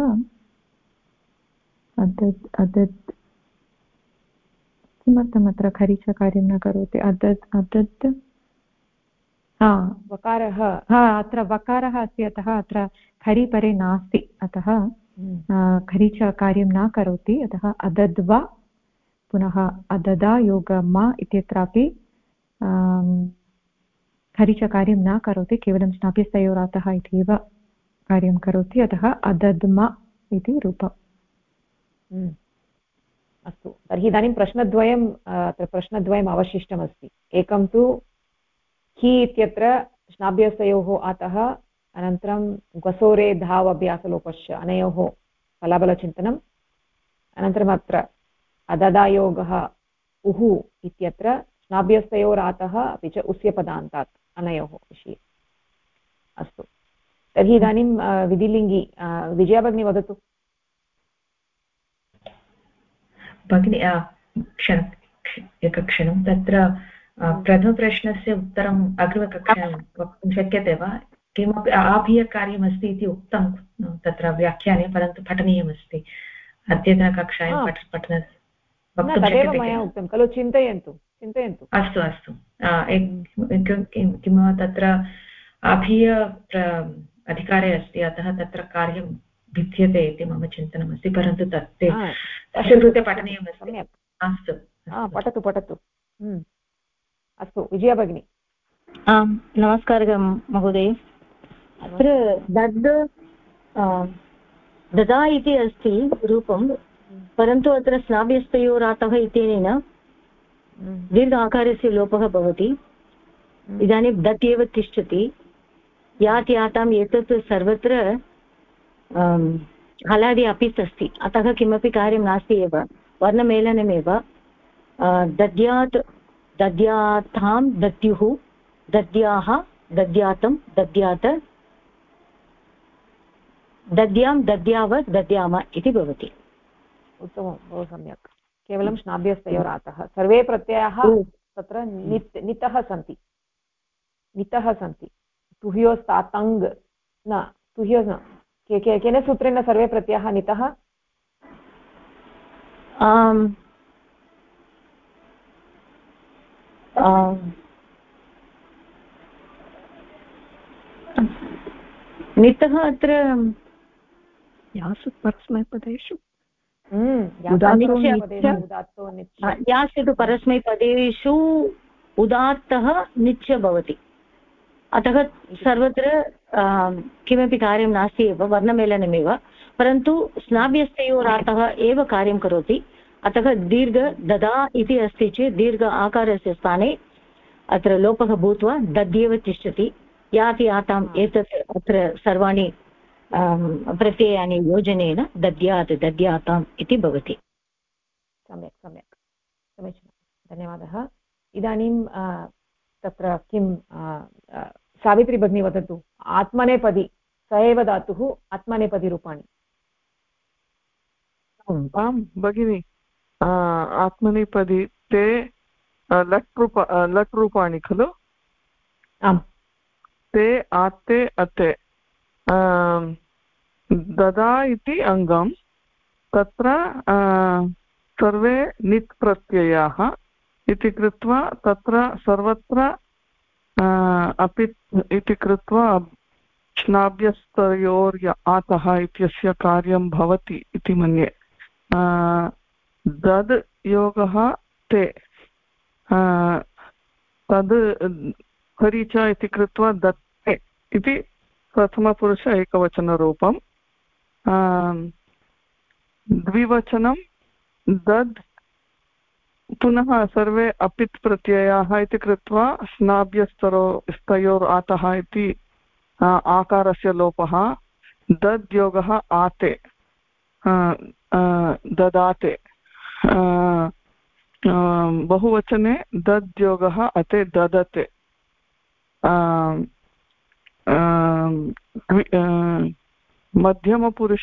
अदत् किमर्थम् अत्र खरीचकार्यं न करोति अदत् वकारः अत्र वकारः अस्ति अतः अत्र खरि परे नास्ति अतः खरीचकार्यं न करोति अतः अदद्वा पुनः अददा योगमा इत्यत्रापि खरीचकार्यं न करोति केवलं स्नाप्यस्तयोरातः इत्येव कार्यं करोति अतः अदद्म इति रूपम्। अस्तु तर्हि इदानीं प्रश्नद्वयम् अवशिष्टमस्ति। एकं तु हि इत्यत्र श्नाभ्यस्तयोः आतः अनन्तरं ग्वसोरे धाव अभ्यासलोपश्च अनयोः फलाबलचिन्तनम् अनन्तरम् अत्र अददायोगः उः इत्यत्र श्नाभ्यस्तयोरातः अपि च उस्यपदान्तात् अनयोः विषये। अस्तु तर्हि इदानीं विधिलिङ्गि विजया भगिनी वदतु। भगिनी एकक्षणं तत्र प्रथमप्रश्नस्य उत्तरम् अग्रिमकक्षायां वक्तुं शक्यते वा? किमपि आभीयकार्यमस्ति इति उक्तं तत्र व्याख्याने परन्तु पठनीयमस्ति अद्यतनकक्षायां पठन वक्तुं शक्यते मया उक्तं खलु चिन्तयन्तु। अस्तु अस्तु किं तत्र आभीय अधिकारे अस्ति अतः तत्र कार्यं भिद्यते इति मम चिन्तनमस्ति परन्तु तस्य कृते पठनीयमस्ति। अस्तु पठतु अस्तु विजया भगिनी। नमस्कारः महोदय। अत्र ददा इति अस्ति रूपं परन्तु अत्र स्नाभ्यस्तयोरातः इत्यनेन दीर्घ आकारस्य लोपः भवति। इदानीं दत् एव तिष्ठति यात् याताम् एतत् सर्वत्र हलादि अपित् अस्ति अतः किमपि कार्यं नास्ति एव वर्णमेलनमेव। दद्यात् दद्यातां दद्युः दद्याः दद्यातं दद्यात दद्यां दद्याव दद्याम इति भवति। उत्तमं बहु सम्यक्। केवलं श्नाभ्यस्तयोरातः सर्वे प्रत्ययाः तत्र नितः सन्ति तुह्योस्तातङ् न तुह्यो न केन सूत्रेण सर्वे प्रत्ययाः नितः? नितः अत्र यासु परस्मैपदेषु यासु परस्मैपदेषु उदात्तः निच् भवति अतः सर्वत्र किमपि कार्यं नास्ति एव वर्णमेलनमेव परन्तु स्नाभ्यस्तयोरातः एव कार्यं करोति अतः दीर्घ ददा इति अस्ति चेत् दीर्घ आकारस्य स्थाने अत्र लोपः भूत्वा दद्येव तिष्ठति याति याताम् एतत् अत्र सर्वाणि प्रत्ययानि योजनेन दद्यात् दद्याताम् इति भवति। सम्यक् समीचीनं धन्यवादः। इदानीं तत्र किं सावित्री भगिनी वदतु। आत्मनेपदी स एव धातुः आत्मनेपदीरूपाणि। आं भगिनि आत्मनेपदी ते लट् रूपाणि खलु? आम् ते आते अते ददा इति अङ्गं तत्र सर्वे नित् प्रत्ययाः इति कृत्वा तत्र सर्वत्र अपि इति कृत्वा श्नाभ्यस्तयोर्य आतः इत्यस्य कार्यं भवति इति मन्ये। दद् योगः ते तद् हरिच इति कृत्वा दत्ते इति प्रथमपुरुष एकवचनरूपं। द्विवचनं दद् पुनः सर्वे अपित् प्रत्ययाः इति कृत्वा स्नाभ्यस्तयोर् आतः इति आकारस्य लोपः। दद् योगः आते ददाते। बहुवचने दद् योगः अते ददते। मध्यमपुरुष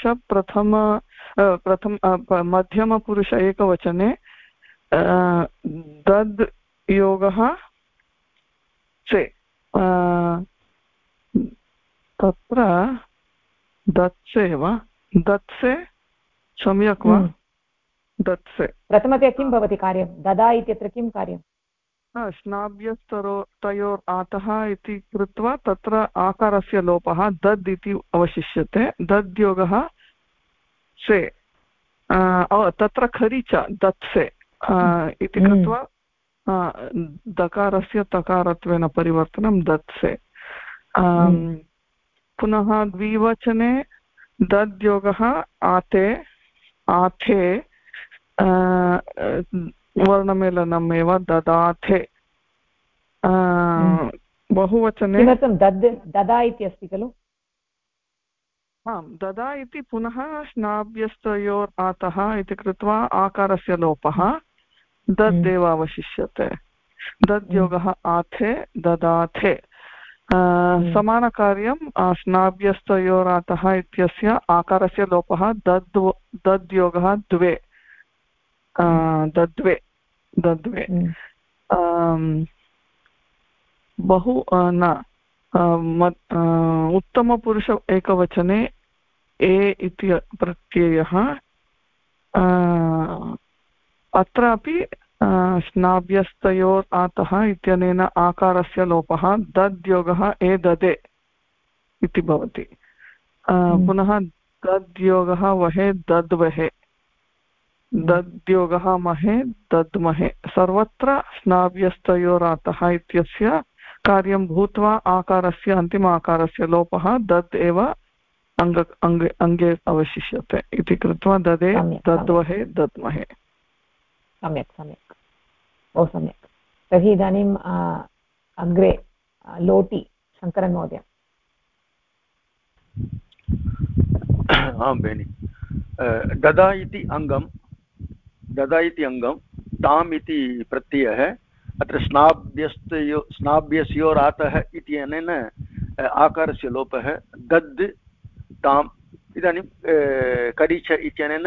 मध्यमपुरुष एकवचने दद् योगः से। तत्र दत्से वा दत्से सम्यक् वा दत्से प्रथमतया किं भवति कार्यं ददा इत्यत्र किं कार्यं स्नाभ्यस्तयोर् आतः इति कृत्वा तत्र आकारस्य लोपः दद् इति अवशिष्यते दद्योगः से तत्र खरि च दत्से इति कृत्वा दकारस्य तकारत्वेन परिवर्तनं दत्से पुनः द्विवचने दद्योगः आते आथे वर्णमेलनम् एव ददाथे बहुवचने किमर्थं ददा इति अस्ति खलु आं ददा इति पुनः स्नाभ्यस्तयोर् आतः इति कृत्वा आकारस्य लोपः दद्देव अवशिष्यते दद्योगः आथे ददाथे समानकार्यं स्नाभ्यस्तयोरातः इत्यस्य आकारस्य लोपः दद्योगः द्वे दद्वे बहु न उत्तमपुरुष एकवचने ए इति प्रत्ययः अत्रापि स्नाभ्यस्तयोर् आतः इत्यनेन आकारस्य लोपः दद्योगः ए ददे इति भवति पुनः दद्योगः वहे दद्वहे दद्योगः महे दद्महे सर्वत्र स्नाभ्यस्तयोरातः इत्यस्य कार्यं भूत्वा आकारस्य अन्तिम आकारस्य लोपः दद् एव अङ्गे अवशिष्यते इति कृत्वा ददे दद्वहे दद्महे सम्यक् सम्यक् बहु सम्यक् तर्हि इदानीम् अग्रे लोटि शङ्करन् महोदय आं भगिनि ददा इति अङ्गं ताम् इति प्रत्ययः अत्र स्नाभ्यस्योरातः इत्यनेन आकारस्य लोपः दद् ताम् इदानीं करिच इत्यनेन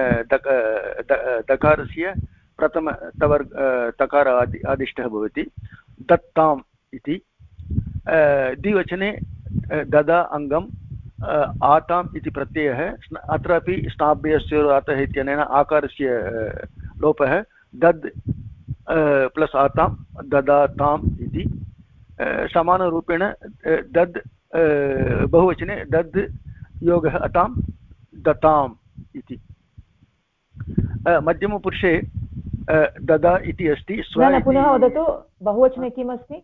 दकारस्य प्रथम तकार आदिष्टः भवति दत्ताम् इति द्विवचने ददा अङ्गम् आताम् इति प्रत्ययः अत्रापि स्नाभ्यस्योरातः इत्यनेन आकारस्य लोपः दद् प्लस् आतां ददाताम् इति समानरूपेण दद् बहुवचने दद् योगः अतां दताम् इति मध्यमपुरुषे ददा इति अस्ति पुनः वदतु बहुवचने किम् अस्ति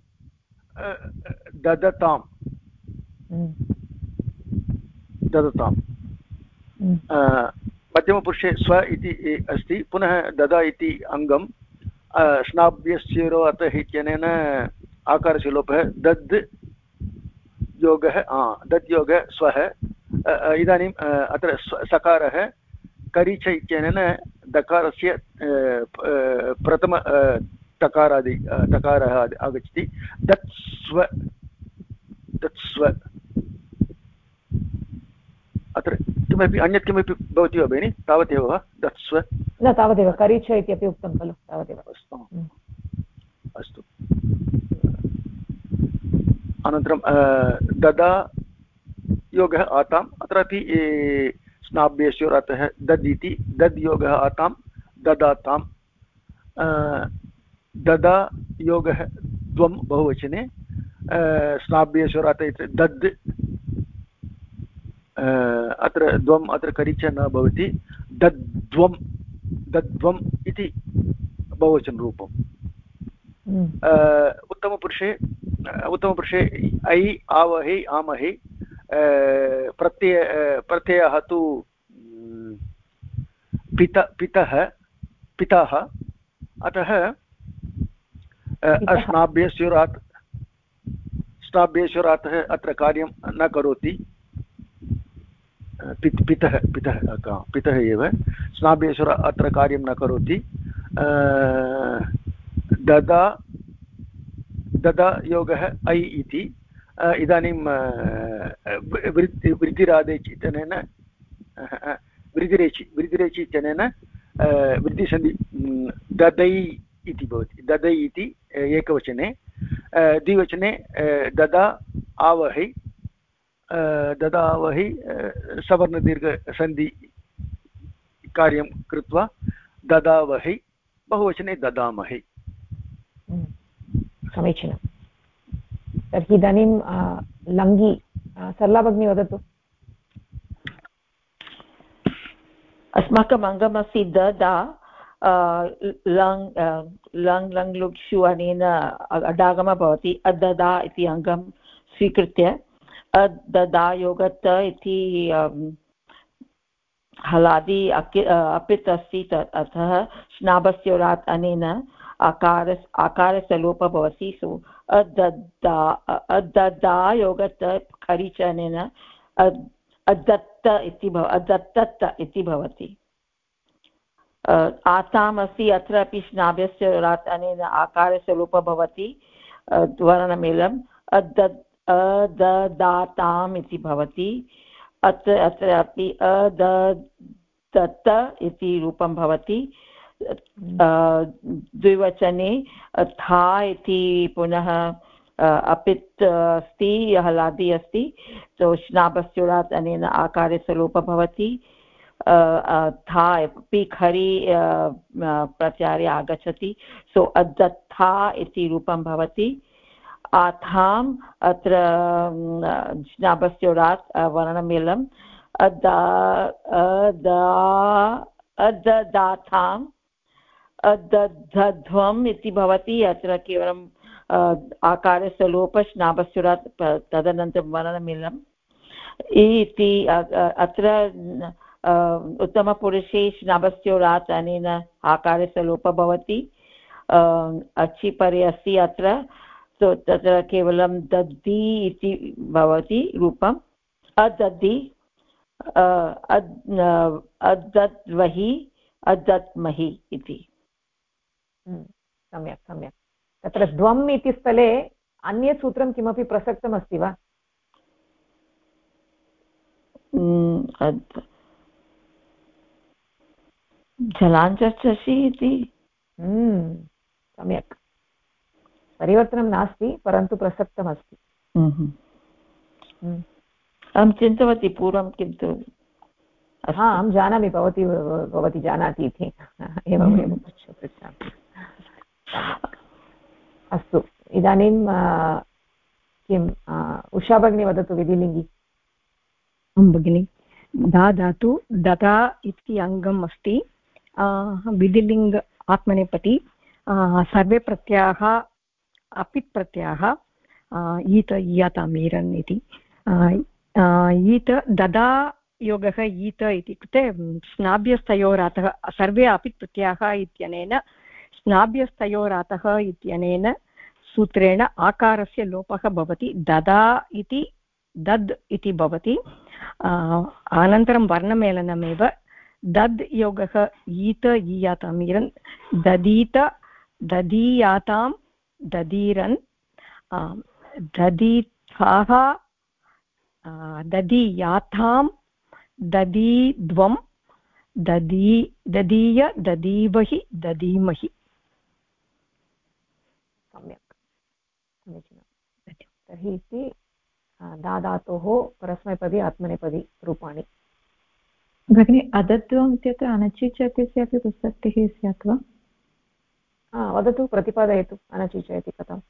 ददताम् मध्यमपुरुषे स्व इति अस्ति पुनः ददा इति अङ्गं स्नाभ्यस्योरो अतः इत्यनेन आकारस्य लोपः दद् योगः स्वः इदानीम् अत्र सकारः करिच इत्यनेन दकारस्य प्रथम तकारः आगच्छति दत्स्व अत्र किमपि अन्यत् किमपि भवति वा भगिनि तावदेव वा दत्स्व न तावदेव करिच इत्यपि उक्तं खलु तावदेव अस्तु अनन्तरं ददा योगः आताम् अत्रापि स्नाभ्यस्योरातः दद् इति दद् योगः आतां ददाताम् ददा योगः द्वं बहुवचने स्नाभ्यस्योरातः इति दद् अत्र द्वम् अत्र करिच न भवति दद्ध्वम् इति बहुवचनरूपम् उत्तमपुरुषे ऐ आवहे आमहे प्रत्ययः तु पितः अतः स्नाभ्यस्योरातः अत्र कार्यं न करोति पितः एव स्नाभ्यस्वर अत्र कार्यं न करोति ददा योगः ऐ इति इदानीं वृद्धिरादेचि इत्यनेन वृद्धिरेचि इत्यनेन वृद्धिसन्धि ददै इति भवति ददै इति एकवचने द्विवचने ददा आवहै ददावहि सवर्णदीर्घसन्धि कार्यं कृत्वा ददावहि, बहुवचने ददामहि। समीचीनं। तर्हि इदानीं लङ्घि सरला भगिनी वदतु। अस्माकम् अङ्गमस्ति ददा लङ् लङ् लङ् लुक्षु अनेन अडागमः भवति। अददा इति अङ्गं स्वीकृत्य अददा योगत इति हलादि अपित् अस्ति, अतः श्नाभस्योरात् अनेन आकारस्य लोपः भवति। सो अददा योगत खरि च अनेन अदत्त इति भवति। आताम् अस्ति, अत्र अपि श्नाभ्यस्य रात् अनेन आकारस्य लोपः भवति, वर्णमेलम् अददाताम् इति भवति। अत्र अपि अदत्त इति रूपं भवति। द्विवचने था इति पुनः अपित् अस्ति, हलादि अस्ति, तो श्नाभस्योरात् अनेन आकारस्य लोपः भवति। था अपि खरि प्रत्याहारे आगच्छति, सो अदत्था इति रूपं भवति। आथाम् अत्र श्नाभस्योरात् वर्णमेलम् अददाथाम् अदध्ध्वम् इति भवति। अत्र केवलं आकारस्य लोपः श्नाभस्योरात् तदनन्तरं वर्णमेलम् इति। अत्र उत्तमपुरुषे श्नाभस्योरात् अनेन आकारस्य लोपः भवति। अचि परे अस्ति अत्र, तो तत्र केवलं दद्धि इति भवति रूपम्। अदद्धि अदद्वहि अदत्महि इति। सम्यक् सम्यक्। तत्र द्वम् इति स्थले अन्यत् सूत्रं किमपि प्रसक्तमस्ति वा? जलाञ्चषि इति। सम्यक्, परिवर्तनं नास्ति, परन्तु प्रसक्तमस्ति। अहं चिन्तितवती पूर्वं, किन्तु अहं जानामि भवती जानाति इति, एवमेव पृच्छामि। अस्तु, इदानीं किम् उषा भगिनी वदतु विधिलिङ्गि। भगिनि, दा धातु ददा इति अङ्गम् अस्ति। विधिलिङ्ग आत्मनेपदी सर्वे प्रत्ययाः अपित् प्रत्ययाः ईत इयतामीरन् इति। ईत ददा योगः ईत इति कृते स्नाभ्यस्तयोरातः सर्वे अपित् प्रत्ययाः इत्यनेन स्नाभ्यस्तयोरातः इत्यनेन सूत्रेण आकारस्य लोपः भवति। ददा इति दद् इति भवति। अनन्तरं वर्णमेलनमेव। दद् योगः ईत ईयातामीरन्, ददीत ददीयातां ददीरन्, ददीथाः ददीयाथां ददीद्वं ददीय ददीवहि ददीमहि। सम्यक्, समीचीनं। तर्हि इति दाधातोः परस्मैपदी आत्मनेपदी रूपाणि। भगिनि, अदत्वम् इत्यत्र अनचि च इत्यस्य अपि प्रसक्तिः स्यात् वा? वदतु, प्रतिपादयतु। अनचि च इति कथम्?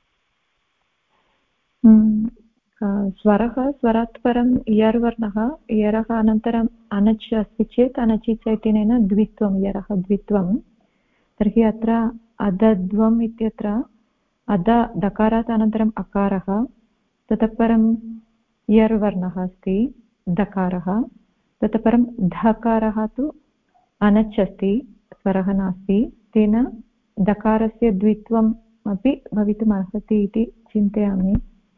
स्वरः, स्वरात् परम् इयर्वर्णः, इयरः अनन्तरम् अनच् अस्ति चेत् अनचि च इत्यनेन द्वित्वम्, इयरः द्वित्वं। तर्हि अत्र अदद्वम् इत्यत्र अद दकारात् अनन्तरम् अकारः, ततः परम् इयर्वर्णः अस्ति दकारः, ततः परं धकारः तु अनच् अस्ति, स्वरः नास्ति, तेन दकारस्य द्वित्वम् अपि भवितुम् अर्हति इति चिन्तयामि।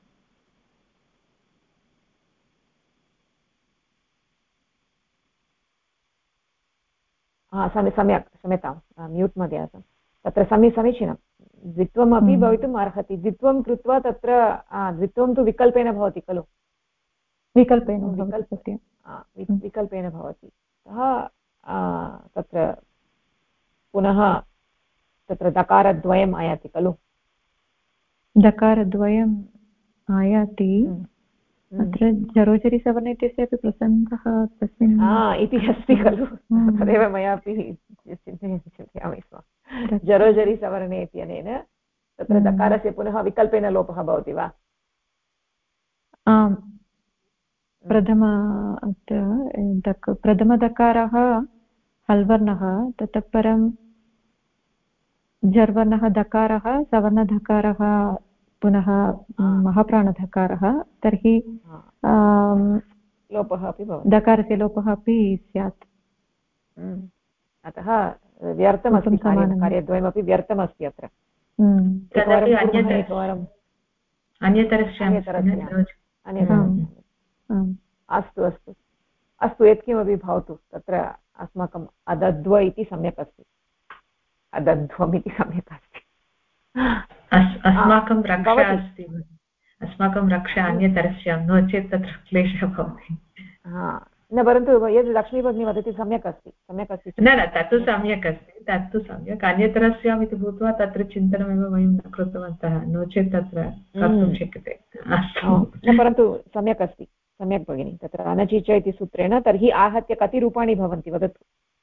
सम्यक्, क्षम्यतां, म्यूट् मध्ये आसम्। तत्र समीचीनं, द्वित्वमपि भवितुम् अर्हति। द्वित्वं कृत्वा तत्र द्वित्वं तु विकल्पेन भवति खलु? विकल्पेन भवति। अतः तत्र पुनः तत्र दकारद्वयम् आयाति खलु? दकारद्वयम् आयाति, अत्र जरोजरिसवर्णे इत्यस्यापि प्रसङ्गः तस्मिन् इति अस्ति खलु तदेव मयापि चिन्तयामि स्म जरोजरिसवर्णे इत्यनेन तत्र दकारस्य पुनः विकल्पेन लोपः भवति वा आम् प्रथमदकारः हल्वर्णः ततः परं जर्वर्णः दकारः सवर्णधकारः पुनः महाप्राणधकारः तर्हि लोपः अपि भवति दकारस्य लोपः अपि स्यात् अतः व्यर्थमस्ति कार्यद्वयमपि व्यर्थमस्ति अत्र अस्तु अस्तु अस्तु यत्किमपि भवतु तत्र अस्माकम् अदध्व इति सम्यक् अस्ति अदध्वम् इति सम्यक् अस्ति अस्माकं रक्षा अस्ति अस्माकं रक्षा अन्यतरस्यां नो चेत् तत्र क्लेशः भवति न परन्तु यद् लक्ष्मीभगिनी वदति सम्यक् अस्ति न तत्तु सम्यक् अस्ति तत्तु सम्यक् अन्यतरस्याम् इति भूत्वा तत्र चिन्तनमेव वयं न कृतवन्तः नो चेत् तत्र कर्तुं शक्यते न परन्तु सम्यक् अस्ति सम्यक् भगिनि तत्र अनचीच इति सूत्रेण तर्हि आहत्य कति रूपाणि भवन्ति वदतु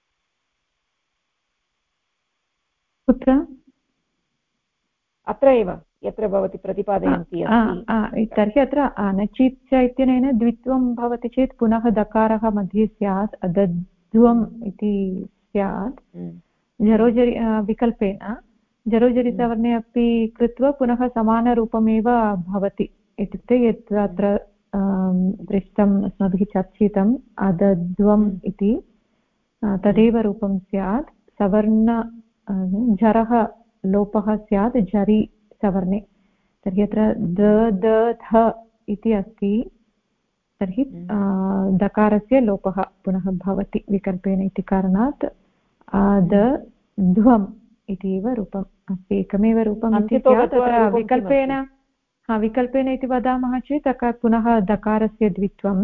कुत्र अत्र एव यत्र भवती प्रतिपादयन्ती अस्ति तर्हि अत्र अनचीच इत्यनेन द्वित्वं भवति चेत् पुनः दकारः मध्ये स्यात् अदध्वम् इति स्यात् जरोजरि विकल्पेन जरोजरिसवर्णे अपि कृत्वा पुनः समानरूपमेव भवति इत्युक्ते यत् अत्र दृष्टम् अस्माभिः चर्चितम् अदध्वम् इति तदेव रूपं स्यात् सवर्ण झरः लोपः स्यात् झरि सवर्णे तर्हि अत्र ध इति अस्ति तर्हि दकारस्य लोपः पुनः भवति विकल्पेन इति कारणात् ध्वम् इति एव रूपम् अस्ति एकमेव रूपम् इति स्यात् तत्र विकल्पेन इति वदामः चेत् पुनः दकारस्य द्वित्वम्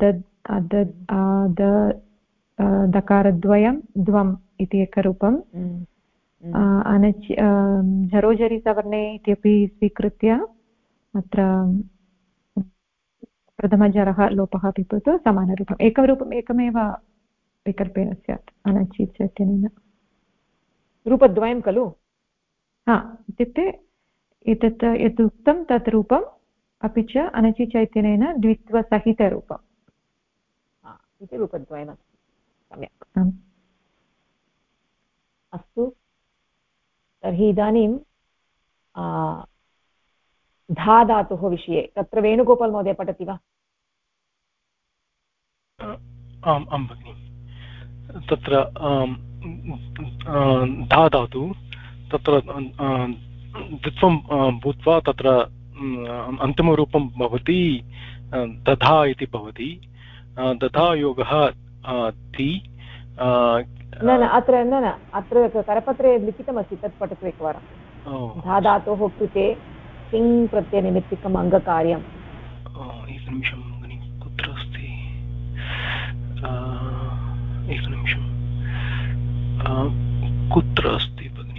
दकारद्वयं द्वम् इति एकरूपम् झरोझरिसवर्णे इत्यपि स्वीकृत्य अत्र प्रथमजरः लोपः अपि भूत्वा समानरूपम् एकमेव विकल्पेन स्यात् अनचीच इत्यनेन रूपद्वयं खलु इत्युक्ते एतत् यत् उक्तं तत् रूपम् अपि च अनचीच इत्यनेन द्वित्वसहितरूपम् इति रूपद्वयमस्ति सम्यक् अस्तु तर्हि इदानीं धा धातुः विषये तत्र वेणुगोपाल् महोदय पठति वा आम् आं भगिनि तत्र धा धातु तत्र द्वित्वं भूत्वा तत्र अन्तिमरूपं भवति दधा इति भवति दधा योगः ति अत्र करपत्रे लिखितमस्ति तत् पठतु एकवारं धा धातोः कृते तिङ् प्रत्ययनिमित्तिकम् अङ्गकार्यम् एकनिमिषं भगिनि कुत्र अस्ति एकनिमिषं कुत्र अस्ति भगिनि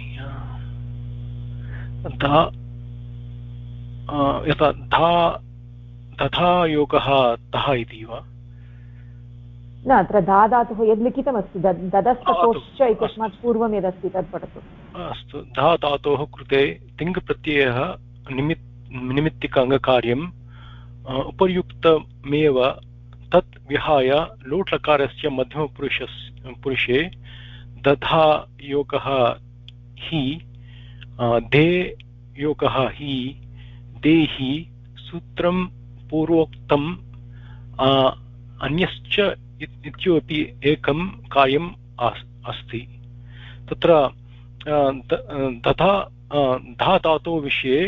यथा तथा योगः तः इति वा न अत्र धा धातुः यद् लिखितमस्ति ददस्ततोश्च इत्यस्मात् पूर्वं यदस्ति तत् पठतु अस्तु धा धातोः कृते तिङ् प्रत्ययः निमित्तिक अङ्गकार्यम् उपर्युक्तमेव तत् विहाय लोट् लकारस्य मध्यमपुरुषे दधा योगः हि दे योगः हि देहि सूत्रं पूर्वोक्तम् अन्यश्च इत्यपि एकं कार्यम् अस्ति तत्र तथा धा धातोः विषये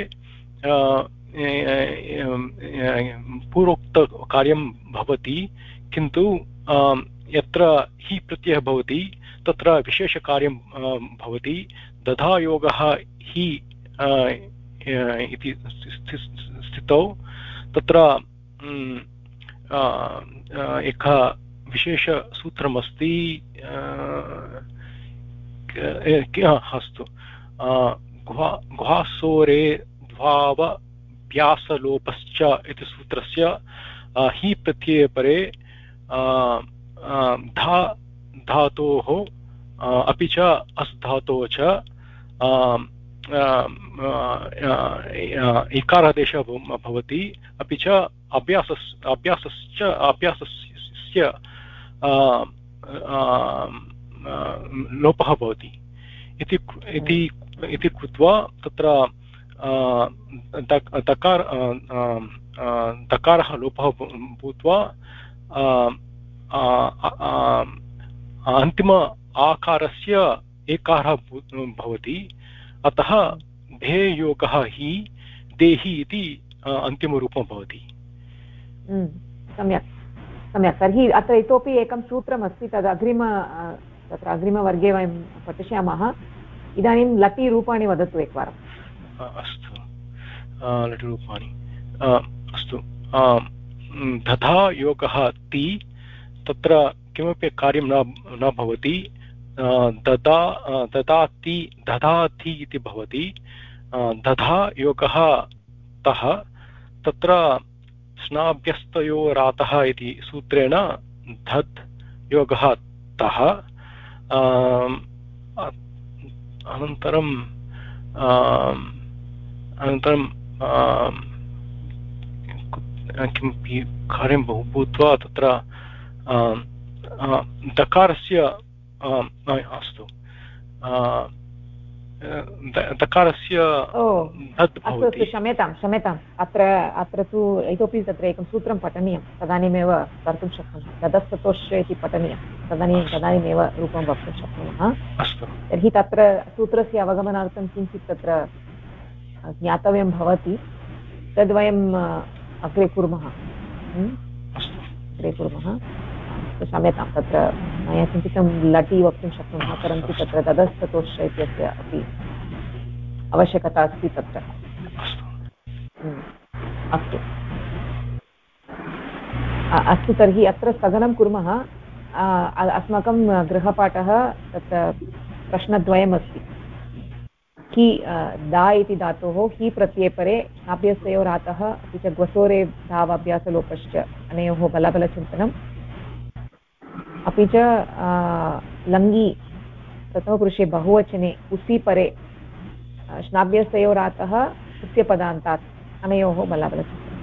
पूर्वोक्तकार्यं भवति किन्तु यत्र हि प्रत्ययः भवति तत्र विशेषकार्यं भवति दधा योगः हि इति स्थितौ तत्र एकः विशेषसूत्रमस्ति अस्तु घ्वासोरे ध्वावभ्यासलोपश्च इति सूत्रस्य हि प्रत्यये परे धा धातोः अपि च अस् धातोः च इकारादेशः भवति, अपि च अभ्यासस्य लोपः भवति इति कृत्वा तत्र दकारः लोपः भूत्वा अन्तिम आकारस्य एकारः भवति। अतः धेयोगः हि देहि इति अन्तिमरूपं भवति। सम्यक् सम्यक्। तर्हि अत्र इतोपि एकं सूत्रमस्ति, तद् तत्र अग्रिमवर्गे वयं पठिष्यामः। इदानीं लटिरूपाणि वदतु एकवारम्। अस्तु, लटिरूपाणि अस्तु। दधा योगः ति, तत्र किमपि कार्यं न भवति। ददाति दधाति इति भवति। दधा योगः तः, तत्र स्नाभ्यस्तयोरातः इति सूत्रेण धत् योगः तः। अनन्तरं किमपि कार्यं बहु भूत्वा तत्र दकारस्य अस्तु दकारस्य अस्तु, क्षम्यताम्। अत्र तु इतोपि तत्र एकं सूत्रं पठनीयं, तदानीमेव कर्तुं शक्नुमः। ददस्ततोश्च इति पठनीयं, तदानीमेव रूपं वक्तुं शक्नुमः। अस्तु, तर्हि तत्र सूत्रस्य अवगमनार्थं किञ्चित् तत्र ज्ञातव्यं भवति, तद्वयम् अग्रे कुर्मः। क्षम्यतां, तत्र मया चिन्तितं लटि वक्तुं शक्नुमः, परन्तु तत्र तदस्ततोश्च इत्यस्य अपि आवश्यकता अस्ति तत्र। अस्तु, तर्हि अत्र स्थगनं कुर्मः। अस्माकं गृहपाठः तत्र प्रश्नद्वयमस्ति। हि दा इति धातोः हि प्रत्यये परे नाभ्यस्तयोरातः अपि च ग्वसोरे धावाभ्यासलोपश्च अनयोः बलबलचिन्तनम्, अपि च लङ्गी प्रथमपुरुषे बहुवचने उसि परे श्नाभ्यस्तयोरातः उस्यपदान्तात् अनयोः बलबलचिन्तनम्।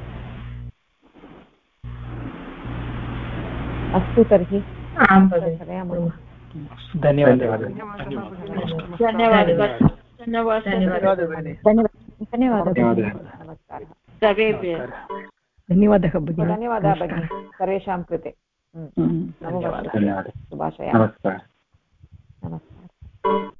अस्तु, तर्हि धन्यवादः भगिनि सर्वेषां कृते। नमो बुद्धाय। शुभाशयाः। नमस्कारः।